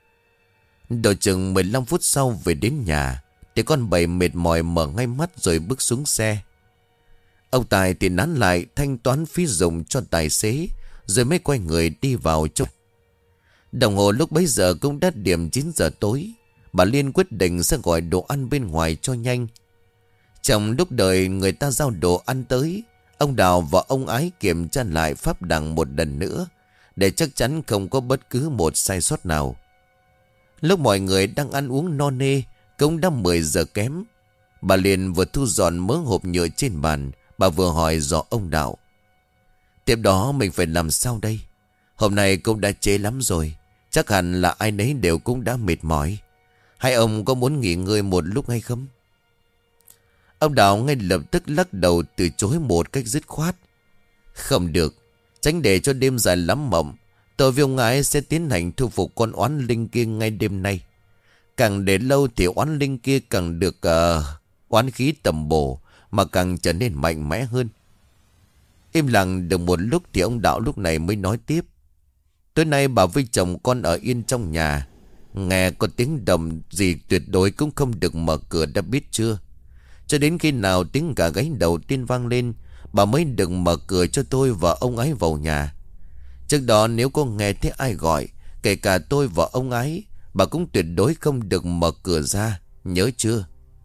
Độ chừng 15 phút sau về đến nhà thì con Bảy mệt mỏi mở ngay mắt rồi bước xuống xe. Ông Tài thì nán lại thanh toán phí dùng cho tài xế, rồi mới quay người đi vào trong. Đồng hồ lúc bấy giờ cũng đã điểm 9 giờ tối. Bà Liên quyết định sẽ gọi đồ ăn bên ngoài cho nhanh. Trong lúc đợi người ta giao đồ ăn tới, ông Đào và ông Ái kiểm tra lại pháp đằng một lần nữa, để chắc chắn không có bất cứ một sai sót nào. Lúc mọi người đang ăn uống no nê, cũng đã 10 giờ kém. Bà Liên vừa thu dọn mớ hộp nhựa trên bàn, bà vừa hỏi dò ông Đạo: tiếp đó mình phải làm sao đây? Hôm nay cũng đã trễ lắm rồi, chắc hẳn là ai nấy đều cũng đã mệt mỏi. Hai ông có muốn nghỉ ngơi một lúc hay không? Ông Đạo ngay lập tức lắc đầu từ chối một cách dứt khoát. Không được, tránh để cho đêm dài lắm mộng. Tôi với ông Ái sẽ tiến hành thu phục con oán linh kia ngay đêm nay. Càng để lâu thì oán linh kia càng được oán khí tầm bổ, mà càng trở nên mạnh mẽ hơn. Im lặng được một lúc thì ông Đạo lúc này mới nói tiếp: tối nay bà với chồng con ở yên trong nhà. Nghe có tiếng động gì tuyệt đối cũng không được mở cửa, đã biết chưa? Cho đến khi nào tiếng gà gáy đầu tiên vang lên, bà mới đừng mở cửa cho tôi và ông Ái vào nhà. Trước đó nếu có nghe thấy ai gọi, kể cả tôi và ông Ái, bà cũng tuyệt đối không được mở cửa ra, nhớ chưa?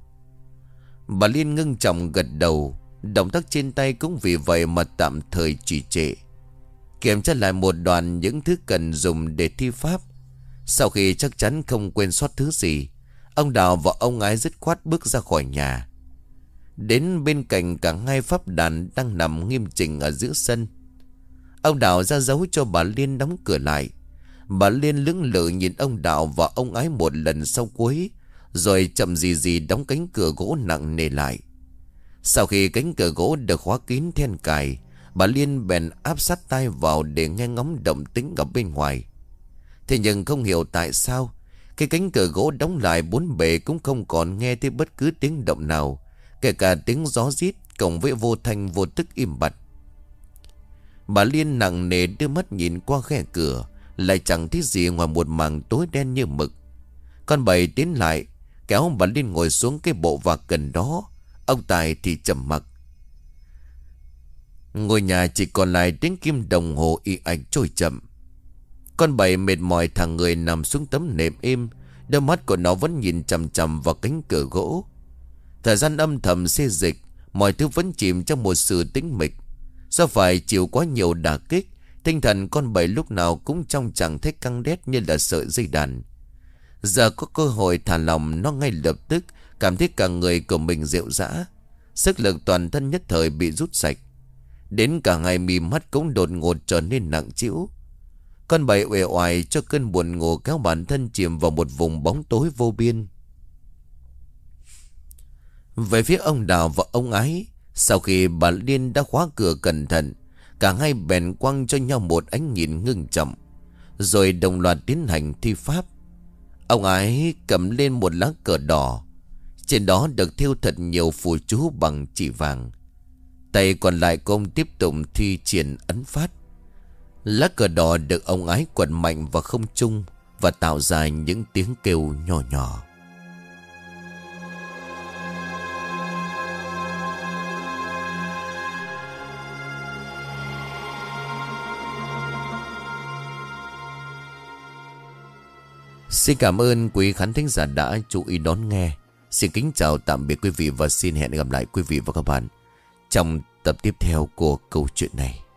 Bà Liên ngưng trọng gật đầu. Động tác trên tay cũng vì vậy mà tạm thời trì trệ. Kiểm tra lại một đoạn những thứ cần dùng để thi pháp. Sau khi chắc chắn không quên sót thứ gì, ông Đào và ông Ái dứt khoát bước ra khỏi nhà. Đến bên cạnh cả hai pháp đàn đang nằm nghiêm chỉnh ở giữa sân. Ông Đào ra dấu cho bà Liên đóng cửa lại. Bà Liên lưỡng lự nhìn ông Đào và ông Ái một lần sau cuối, rồi chậm gì gì đóng cánh cửa gỗ nặng nề lại. Sau khi cánh cửa gỗ được khóa kín then cài, bà Liên bèn áp sát tai vào để nghe ngóng động tĩnh ở bên ngoài. Thế nhưng không hiểu tại sao, cái cánh cửa gỗ đóng lại bốn bề cũng không còn nghe thấy bất cứ tiếng động nào, kể cả tiếng gió rít cộng với vô thanh vô tức im bặt. Bà Liên nặng nề đưa mắt nhìn qua khe cửa, lại chẳng thấy gì ngoài một mảng tối đen như mực. Con Bảy tiến lại kéo bà Liên ngồi xuống cái bộ vạc gần đó. Ông Tài thì trầm mặc. Ngôi nhà chỉ còn lại tiếng kim đồng hồ ì ạch trôi chậm. Con Bảy mệt mỏi thẳng người nằm xuống tấm nệm êm. Đôi mắt của nó vẫn nhìn chằm chằm vào cánh cửa gỗ. Thời gian âm thầm xê dịch, mọi thứ vẫn chìm trong một sự tĩnh mịch. Do phải chịu quá nhiều đả kích, tinh thần con Bảy lúc nào cũng trong chẳng thấy căng đét như là sợi dây đàn. Giờ có cơ hội thả lòng, nó ngay lập tức cảm thấy cả người của mình rệu rã. Sức lực toàn thân nhất thời bị rút sạch. Đến cả hai mí mắt cũng đột ngột trở nên nặng trĩu. Con bầy uể oải cho cơn buồn ngủ kéo bản thân chìm vào một vùng bóng tối vô biên. Về phía ông Đào và ông Ái, sau khi bà Liên đã khóa cửa cẩn thận, cả hai bèn quăng cho nhau một ánh nhìn ngưng trọng, rồi đồng loạt tiến hành thi pháp. Ông Ái cầm lên một lá cờ đỏ, trên đó được thêu thật nhiều phù chú bằng chỉ vàng. Tay còn lại của ông tiếp tục thi triển ấn phát. Lá cờ đỏ được ông Ái quật mạnh vào không trung và tạo ra những tiếng kêu nhỏ nhỏ. Xin cảm ơn quý khán thính giả đã chú ý đón nghe. Xin kính chào tạm biệt quý vị và xin hẹn gặp lại quý vị và các bạn trong tập tiếp theo của câu chuyện này.